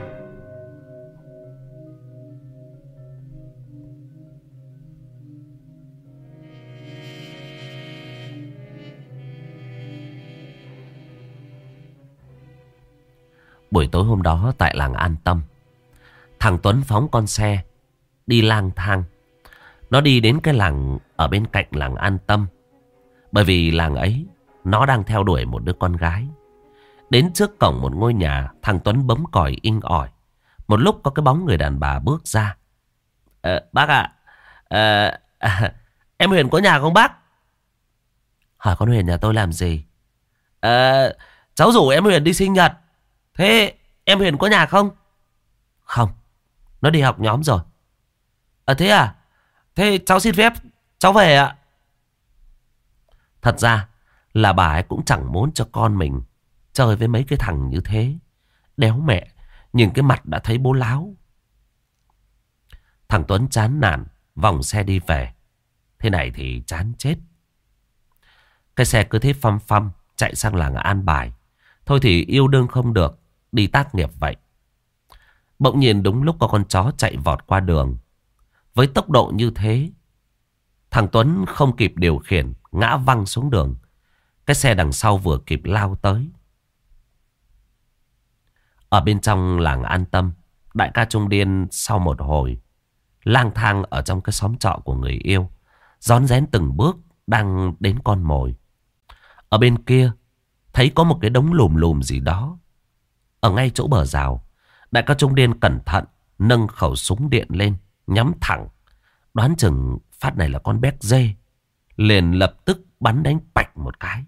Buổi tối hôm đó tại làng An Tâm, thằng Tuấn phóng con xe đi lang thang. Nó đi đến cái làng ở bên cạnh làng An Tâm, bởi vì làng ấy nó đang theo đuổi một đứa con gái. Đến trước cổng một ngôi nhà, thằng Tuấn bấm còi inh ỏi. Một lúc có cái bóng người đàn bà bước ra. Ờ, bác ạ, à, à, em Huyền có nhà không bác? Hỏi con Huyền nhà tôi làm gì? À, cháu rủ em Huyền đi sinh nhật. Thế em Huyền có nhà không? Không, nó đi học nhóm rồi. À thế à? Thế cháu xin phép cháu về ạ. Thật ra là bà ấy cũng chẳng muốn cho con mình chơi với mấy cái thằng như thế. Đéo mẹ, nhìn cái mặt đã thấy bố láo. Thằng Tuấn chán nản vòng xe đi về. Thế này thì chán chết. Cái xe cứ thế phăm phăm chạy sang làng An Bài. Thôi thì yêu đương không được, đi tác nghiệp vậy. Bỗng nhiên đúng lúc có con chó chạy vọt qua đường. Với tốc độ như thế, thằng Tuấn không kịp điều khiển, ngã văng xuống đường. Cái xe đằng sau vừa kịp lao tới. Ở bên trong làng An Tâm, đại ca trung điên sau một hồi lang thang ở trong cái xóm trọ của người yêu, rón rén từng bước đang đến con mồi. Ở bên kia thấy có một cái đống lùm lùm gì đó ở ngay chỗ bờ rào. Đại ca trung điên cẩn thận nâng khẩu súng điện lên, nhắm thẳng. Đoán chừng phát này là con béc dê, liền lập tức bắn đánh bạch một cái.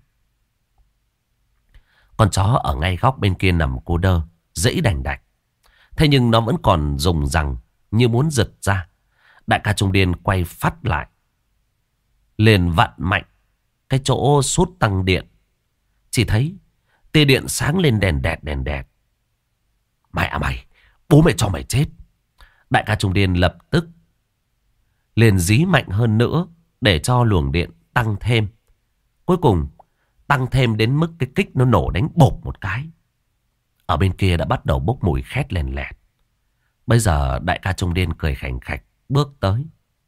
Con chó ở ngay góc bên kia nằm cô đơ, dẫy đành đạch. Thế nhưng nó vẫn còn rùng rằng như muốn giật ra. Đại ca trung điên quay phát lại, liền vặn mạnh cái chỗ sút tăng điện. Chỉ thấy tia điện sáng lên đèn đẹt đèn đẹt. Mày à mày, bố mày cho mày chết. Đại ca trung điên lập tức liền dí mạnh hơn nữa để cho luồng điện tăng thêm. Cuối cùng tăng thêm đến mức cái kích nó nổ đánh bộp một cái. Ở bên kia đã bắt đầu bốc mùi khét lèn lẹt. Bây giờ đại ca trung điên cười khành khạch bước tới.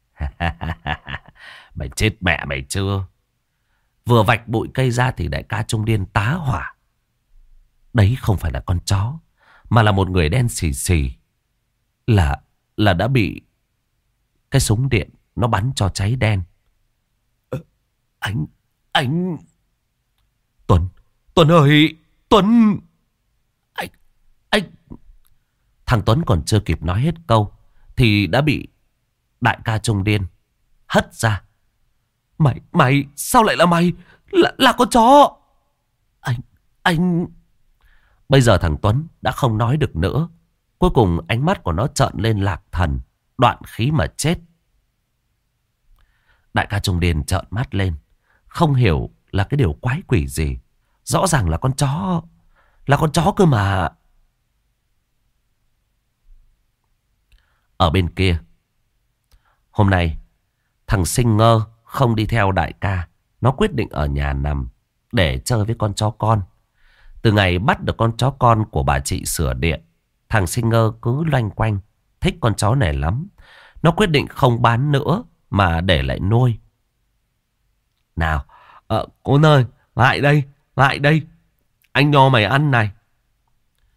Mày chết mẹ mày chưa? Vừa vạch bụi cây ra thì đại ca trung điên tá hỏa. Đấy không phải là con chó, mà là một người đen xì xì. Là là đã bị cái súng điện nó bắn cho cháy đen. Ờ, anh, anh... Tuấn, Tuấn ơi, Tuấn... Anh, anh... Thằng Tuấn còn chưa kịp nói hết câu thì đã bị đại ca trung điên hất ra. Mày, mày, sao lại là mày? Là, là con chó. Anh, anh... Bây giờ thằng Tuấn đã không nói được nữa. Cuối cùng ánh mắt của nó trợn lên lạc thần, đoạn khí mà chết. Đại ca trung điên trợn mắt lên, không hiểu là cái điều quái quỷ gì. Rõ ràng là con chó, là con chó cơ mà. Ở bên kia, hôm nay thằng Sinh Ngơ không đi theo đại ca. Nó quyết định ở nhà nằm để chơi với con chó con. Từ ngày bắt được con chó con của bà chị sửa điện, thằng Sinh Ngơ cứ loanh quanh, thích con chó này lắm. Nó quyết định không bán nữa mà để lại nuôi. Nào, ờ, cô ơi, lại đây, lại đây. Anh nho mày ăn này.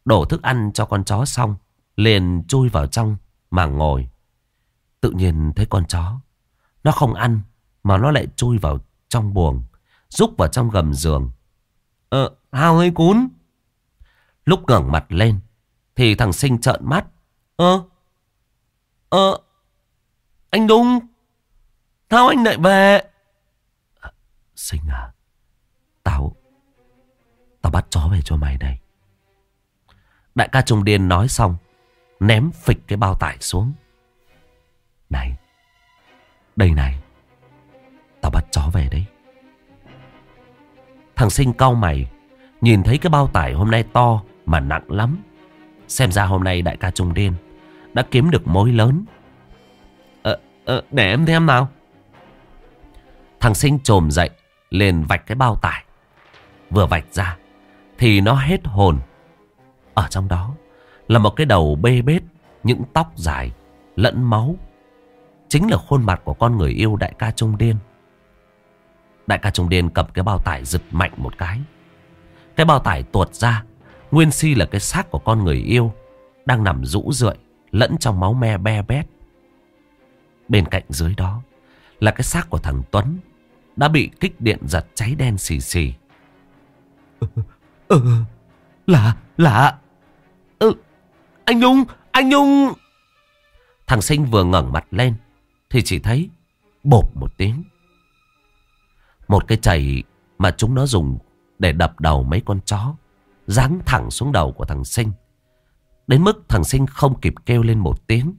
Đổ thức ăn cho con chó xong, liền chui vào trong mà ngồi. Tự nhiên thấy con chó nó không ăn, mà nó lại chui vào trong buồng, rúc vào trong gầm giường. Ờ, Hao ơi Cún. Lúc ngẩng mặt lên thì thằng Sinh trợn mắt. Ơ, Ơ, anh Đung, sao anh lại về? Sinh à, Tao Tao bắt chó về cho mày đây. Đại ca Trung Điên nói xong, ném phịch cái bao tải xuống. Này, đây này, tao bắt chó về đấy. Thằng Sinh cau mày, nhìn thấy cái bao tải hôm nay to mà nặng lắm. Xem ra hôm nay đại ca Trung Điên đã kiếm được mối lớn. Ờ, ờ, để em xem nào. Thằng Sinh chồm dậy, liền vạch cái bao tải. Vừa vạch ra thì nó hết hồn. Ở trong đó là một cái đầu bê bết, những tóc dài lẫn máu. Chính là khuôn mặt của con người yêu đại ca Trung Điên. Đại ca Trung Điên cầm cái bao tải giật mạnh một cái. Cái bao tải tuột ra, nguyên si là cái xác của con người yêu đang nằm rũ rượi, lẫn trong máu me be bét. Bên cạnh dưới đó là cái xác của thằng Tuấn đã bị kích điện giật cháy đen xì xì. Ừ, ừ, là, là, ừ, anh Nhung, anh Nhung. Thằng Sinh vừa ngẩng mặt lên thì chỉ thấy bộp một tiếng. Một cái chày mà chúng nó dùng để đập đầu mấy con chó giáng thẳng xuống đầu của thằng Sinh, đến mức thằng Sinh không kịp kêu lên một tiếng.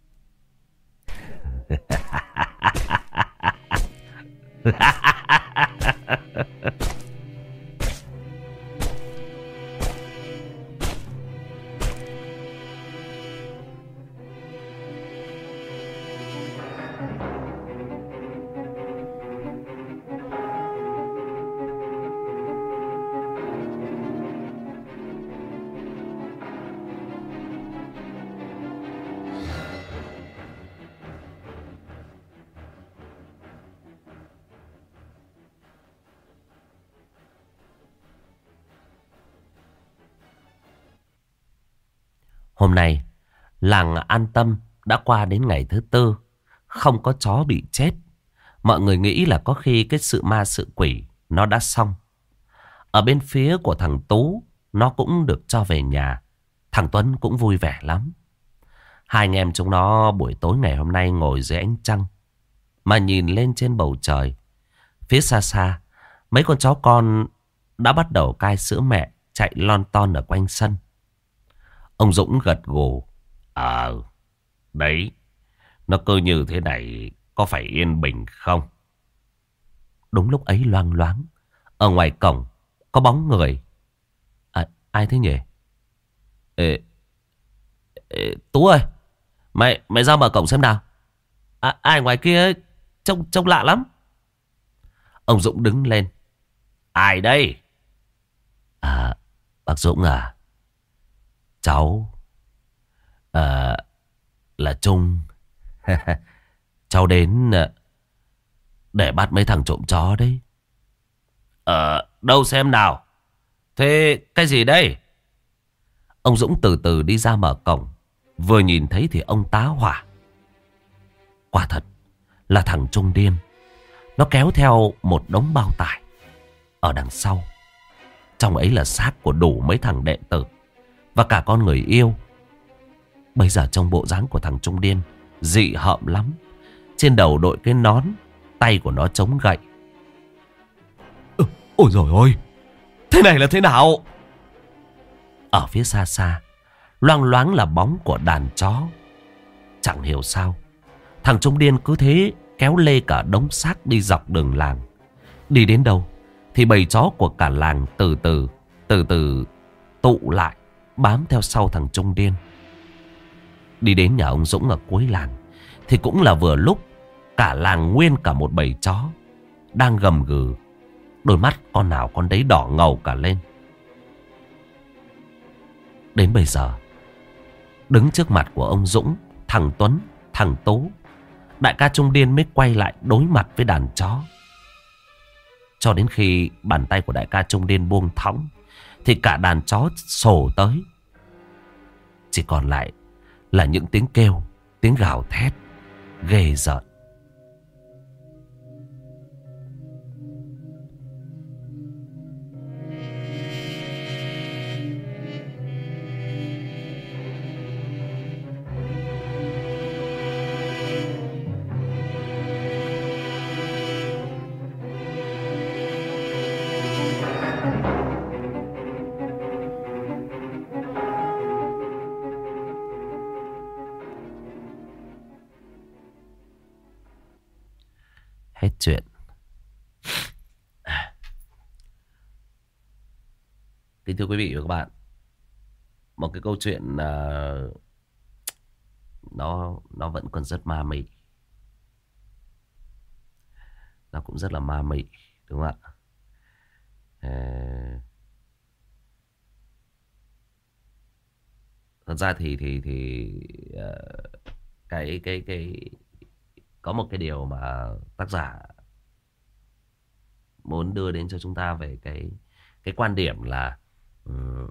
Hôm nay, làng An Tâm đã qua đến ngày thứ tư, không có chó bị chết. Mọi người nghĩ là có khi cái sự ma sự quỷ nó đã xong. Ở bên phía của thằng Tú, nó cũng được cho về nhà. Thằng Tuấn cũng vui vẻ lắm. Hai anh em chúng nó buổi tối ngày hôm nay ngồi dưới ánh trăng, mà nhìn lên trên bầu trời. Phía xa xa, mấy con chó con đã bắt đầu cai sữa mẹ, chạy lon ton ở quanh sân. Ông Dũng gật gù. Ờ, đấy, nó cứ như thế này có phải yên bình không? Đúng lúc ấy loang loáng, ở ngoài cổng có bóng người. À, ai thế nhỉ? Ê, ê, Tú ơi, mày mày ra mở cổng xem nào. À, ai ngoài kia trông trông lạ lắm. Ông Dũng đứng lên. Ai đây? À, bác Dũng à? Cháu à, là Trung. Cháu đến để bắt mấy thằng trộm chó đấy. Ờ, đâu xem nào. Thế cái gì đây? Ông Dũng từ từ đi ra mở cổng. Vừa nhìn thấy thì ông tá hỏa. Quả thật là thằng Trung Điên. Nó kéo theo một đống bao tải. Ở đằng sau, trong ấy là xác của đủ mấy thằng đệ tử và cả con người yêu. Bây giờ trong bộ dáng của thằng Trung Điên dị hợm lắm. Trên đầu đội cái nón, tay của nó chống gậy. Ừ, ôi dồi ôi, thế này là thế nào? Ở phía xa xa, loang loáng là bóng của đàn chó. Chẳng hiểu sao, thằng Trung Điên cứ thế kéo lê cả đống xác đi dọc đường làng. Đi đến đâu thì bầy chó của cả làng từ từ, từ từ tụ lại, bám theo sau thằng Trung Điên. Đi đến nhà ông Dũng ở cuối làng thì cũng là vừa lúc cả làng nguyên cả một bầy chó đang gầm gừ, đôi mắt con nào con đấy đỏ ngầu cả lên. Đến bây giờ, đứng trước mặt của ông Dũng, thằng Tuấn, thằng Tú, đại ca Trung Điên mới quay lại đối mặt với đàn chó. Cho đến khi bàn tay của đại ca Trung Điên buông thõng thì cả đàn chó sổ tới, chỉ còn lại là những tiếng kêu, tiếng gào thét ghê rợn. Hết chuyện. Kính thưa quý vị và các bạn, một cái câu chuyện uh, nó nó vẫn còn rất ma mị, nó cũng rất là ma mị, đúng không ạ? Uh, thật ra thì thì thì uh, cái cái cái có một cái điều mà tác giả muốn đưa đến cho chúng ta về cái cái quan điểm là um,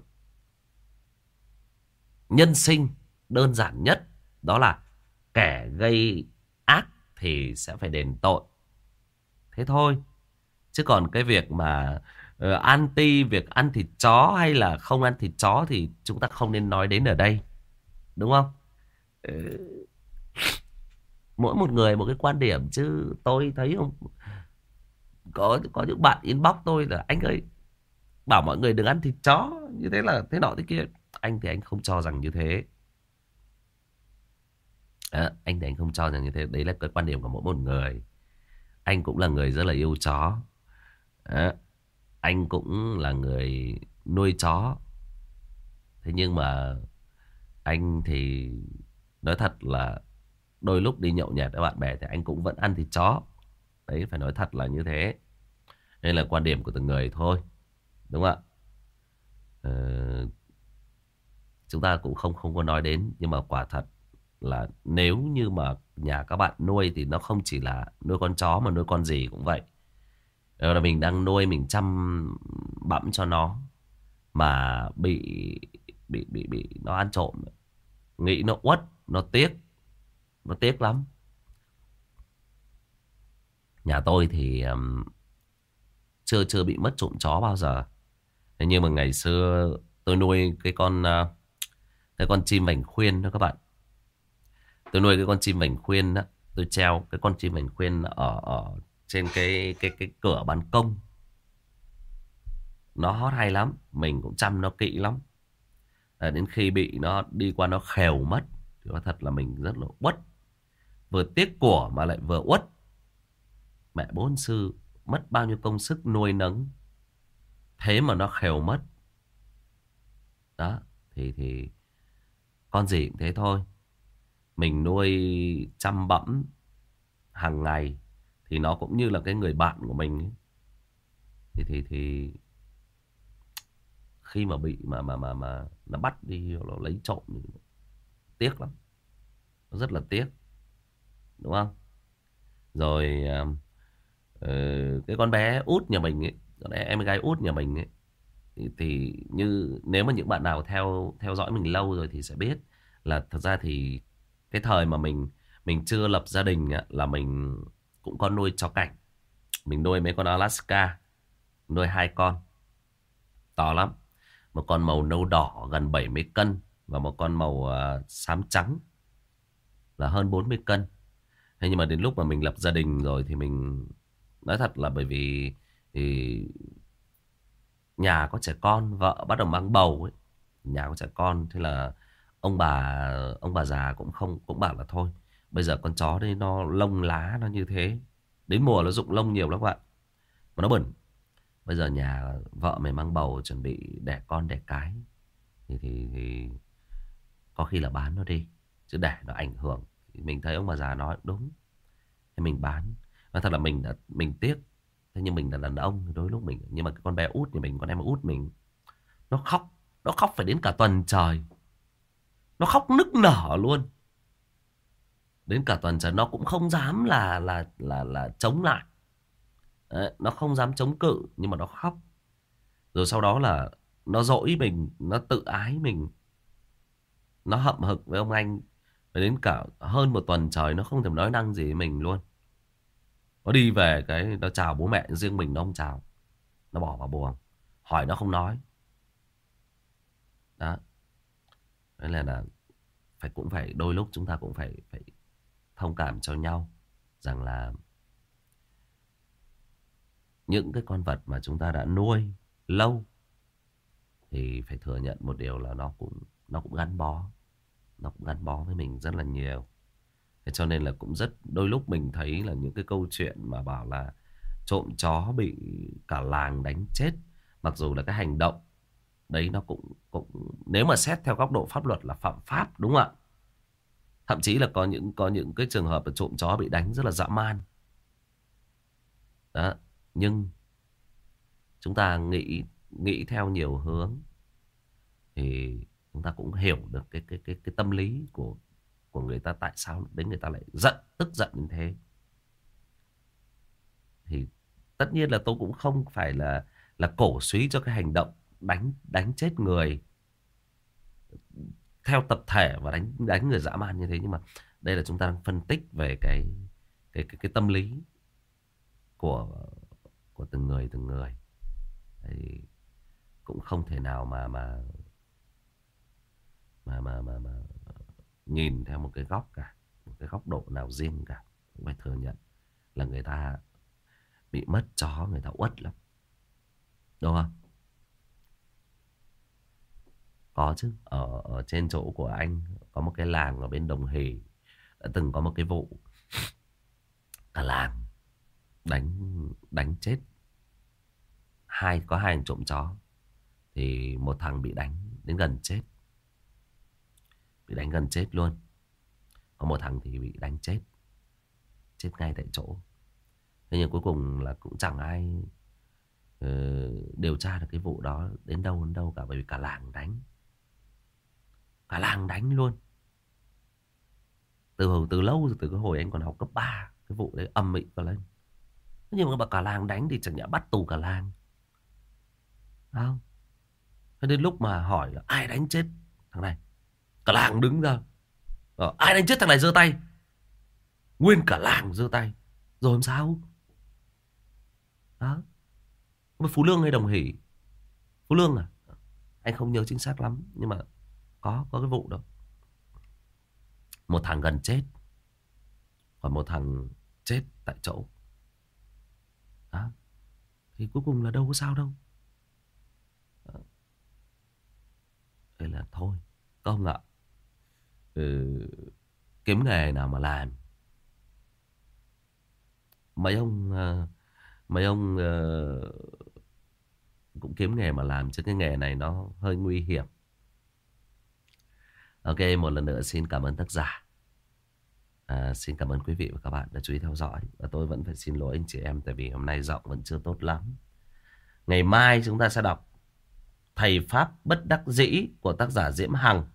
nhân sinh đơn giản nhất đó là kẻ gây ác thì sẽ phải đền tội, thế thôi. Chứ còn cái việc mà uh, anti việc ăn thịt chó hay là không ăn thịt chó thì chúng ta không nên nói đến ở đây, đúng không? Ừ. Mỗi một người một cái quan điểm, chứ tôi thấy không, có có những bạn inbox tôi là anh ơi, bảo mọi người đừng ăn thịt chó, như thế là thế nọ thế kia. Anh thì anh không cho rằng như thế. À, anh thì anh không cho rằng như thế. Đấy là cái quan điểm của mỗi một người. Anh cũng là người rất là yêu chó. À, anh cũng là người nuôi chó. Thế nhưng mà anh thì nói thật là đôi lúc đi nhậu nhẹt với bạn bè thì anh cũng vẫn ăn thịt chó. Đấy, phải nói thật là như thế. Đây là quan điểm của từng người thôi, đúng không ạ? Ờ, chúng ta cũng không không có nói đến, nhưng mà quả thật là nếu như mà nhà các bạn nuôi thì nó không chỉ là nuôi con chó mà nuôi con gì cũng vậy. Đó là mình đang nuôi, mình chăm bẵm cho nó mà bị bị bị bị nó ăn trộm, nghĩ nó uất, nó tiếc, nó tiếc lắm. Nhà tôi thì um, chưa chưa bị mất trộm chó bao giờ. Thế nhưng mà ngày xưa tôi nuôi cái con uh, cái con chim vành khuyên đó các bạn. Tôi nuôi cái con chim vành khuyên đó, tôi treo cái con chim vành khuyên ở ở trên cái cái cái cửa ban công. Nó hót hay lắm, mình cũng chăm nó kỹ lắm. À, đến khi bị nó đi qua nó khèo mất thì nói thật là mình rất là uất. Vừa tiếc của mà lại vừa uất. Mẹ bốn sư, mất bao nhiêu công sức nuôi nấng, thế mà nó khèo mất. Đó, thì thì con gì cũng thế thôi. Mình nuôi chăm bẵm hàng ngày thì nó cũng như là cái người bạn của mình ấy. Thì thì thì khi mà bị mà mà mà mà nó bắt đi nó lấy trộm thì tiếc lắm, nó rất là tiếc, đúng không? Rồi uh, cái con bé út nhà mình ấy, con bé em gái út nhà mình ấy, thì, thì như nếu mà những bạn nào theo theo dõi mình lâu rồi thì sẽ biết là thật ra thì cái thời mà mình mình chưa lập gia đình á, là mình cũng có nuôi chó cảnh. Mình nuôi mấy con Alaska, nuôi hai con to lắm. Một con màu nâu đỏ gần bảy mươi cân và một con màu uh, xám trắng là hơn bốn mươi cân. Thế nhưng mà đến lúc mà mình lập gia đình rồi thì mình nói thật là bởi vì thì nhà có trẻ con, vợ bắt đầu mang bầu ấy, nhà có trẻ con, thế là ông bà ông bà già cũng không cũng bảo là thôi, bây giờ con chó đấy nó lông lá nó như thế, đến mùa nó rụng lông nhiều lắm các bạn, mà nó bẩn. Bây giờ nhà vợ mày mang bầu chuẩn bị đẻ con đẻ cái thì thì thì có khi là bán nó đi, chứ để nó ảnh hưởng. Thì mình thấy ông bà già nói đúng, thì mình bán. Nói thật là mình đã mình tiếc. Thế nhưng mình là đàn ông, đôi lúc mình, nhưng mà cái con bé út nhà mình, con em út mình, nó khóc, nó khóc phải đến cả tuần trời, nó khóc nức nở luôn, đến cả tuần trời nó cũng không dám là là là là chống lại. Đấy, nó không dám chống cự nhưng mà nó khóc. Rồi sau đó là nó dỗi mình, nó tự ái mình. Nó hậm hực với ông anh. Phải đến cả hơn một tuần trời nó không thèm nói năng gì với mình luôn. Nó đi về cái nó chào bố mẹ, riêng mình nó không chào. Nó bỏ vào buồng. Hỏi nó không nói. Đó. Nên là, là phải cũng phải đôi lúc chúng ta cũng phải phải thông cảm cho nhau rằng là những cái con vật mà chúng ta đã nuôi lâu thì phải thừa nhận một điều là nó cũng nó cũng gắn bó, nó cũng gắn bó với mình rất là nhiều. Thế cho nên là cũng rất đôi lúc mình thấy là những cái câu chuyện mà bảo là trộm chó bị cả làng đánh chết, mặc dù là cái hành động đấy nó cũng cũng nếu mà xét theo góc độ pháp luật là phạm pháp, đúng không ạ? Thậm chí là có những có những cái trường hợp là trộm chó bị đánh rất là dã man. Đó, nhưng chúng ta nghĩ nghĩ theo nhiều hướng thì chúng ta cũng hiểu được cái cái cái cái tâm lý của của người ta, tại sao đến người ta lại giận, tức giận như thế. Thì tất nhiên là tôi cũng không phải là là cổ suý cho cái hành động đánh đánh chết người theo tập thể và đánh đánh người dã man như thế, nhưng mà đây là chúng ta đang phân tích về cái cái cái, cái tâm lý của của từng người từng người. Thì cũng không thể nào mà mà mà mà mà, mà nhìn theo một cái góc cả, một cái góc độ nào riêng cả. Cũng phải thừa nhận là người ta bị mất chó người ta uất lắm, đúng không? Có chứ, ở ở trên chỗ của anh có một cái làng ở bên Đồng Hỷ, đã từng có một cái vụ cả làng đánh đánh chết hai có hai thằng trộm chó. Thì một thằng bị đánh đến gần chết, bị đánh gần chết luôn. Còn một thằng thì bị đánh chết, chết ngay tại chỗ. Thế nhưng cuối cùng là cũng chẳng ai uh, điều tra được cái vụ đó đến đâu đến đâu cả, bởi vì cả làng đánh, cả làng đánh luôn. Từ hồi từ lâu rồi, từ cái hồi anh còn học cấp ba, cái vụ đấy ầm ĩ cả lên. Thế nhưng mà cả làng đánh thì chẳng nhẽ bắt tù cả làng, không? Thế đến lúc mà hỏi là ai đánh chết thằng này, cả làng đứng ra. Ờ, ai đánh chết thằng này giơ tay. Nguyên cả làng giơ tay. Rồi làm sao? Đó. Mà Phú Lương hay Đồng Hỷ? Phú Lương à? Anh không nhớ chính xác lắm, nhưng mà có có cái vụ đó. Một thằng gần chết, còn một thằng chết tại chỗ. Đó. Thì cuối cùng là đâu có sao đâu. Đó. Thế là thôi, công ạ. Ừ, kiếm nghề nào mà làm. Mấy ông uh, mấy ông uh, cũng kiếm nghề mà làm, chứ cái nghề này nó hơi nguy hiểm. Ok, một lần nữa xin cảm ơn tác giả. À, xin cảm ơn quý vị và các bạn đã chú ý theo dõi. Và tôi vẫn phải xin lỗi anh chị em, tại vì hôm nay giọng vẫn chưa tốt lắm. Ngày mai chúng ta sẽ đọc Thầy Pháp Bất Đắc Dĩ của tác giả Diễm Hằng.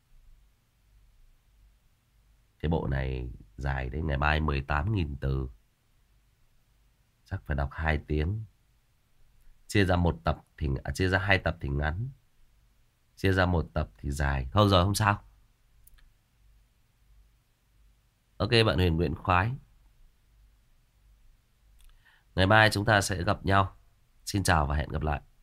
Cái bộ này dài đến ngày mai mười tám nghìn từ. Chắc phải đọc hai tiếng. Chia ra một tập thì à, chia ra hai tập thì ngắn, chia ra một tập thì dài. Thôi rồi, không sao. Ok, bạn Huyền Nguyễn khoái. Ngày mai chúng ta sẽ gặp nhau. Xin chào và hẹn gặp lại.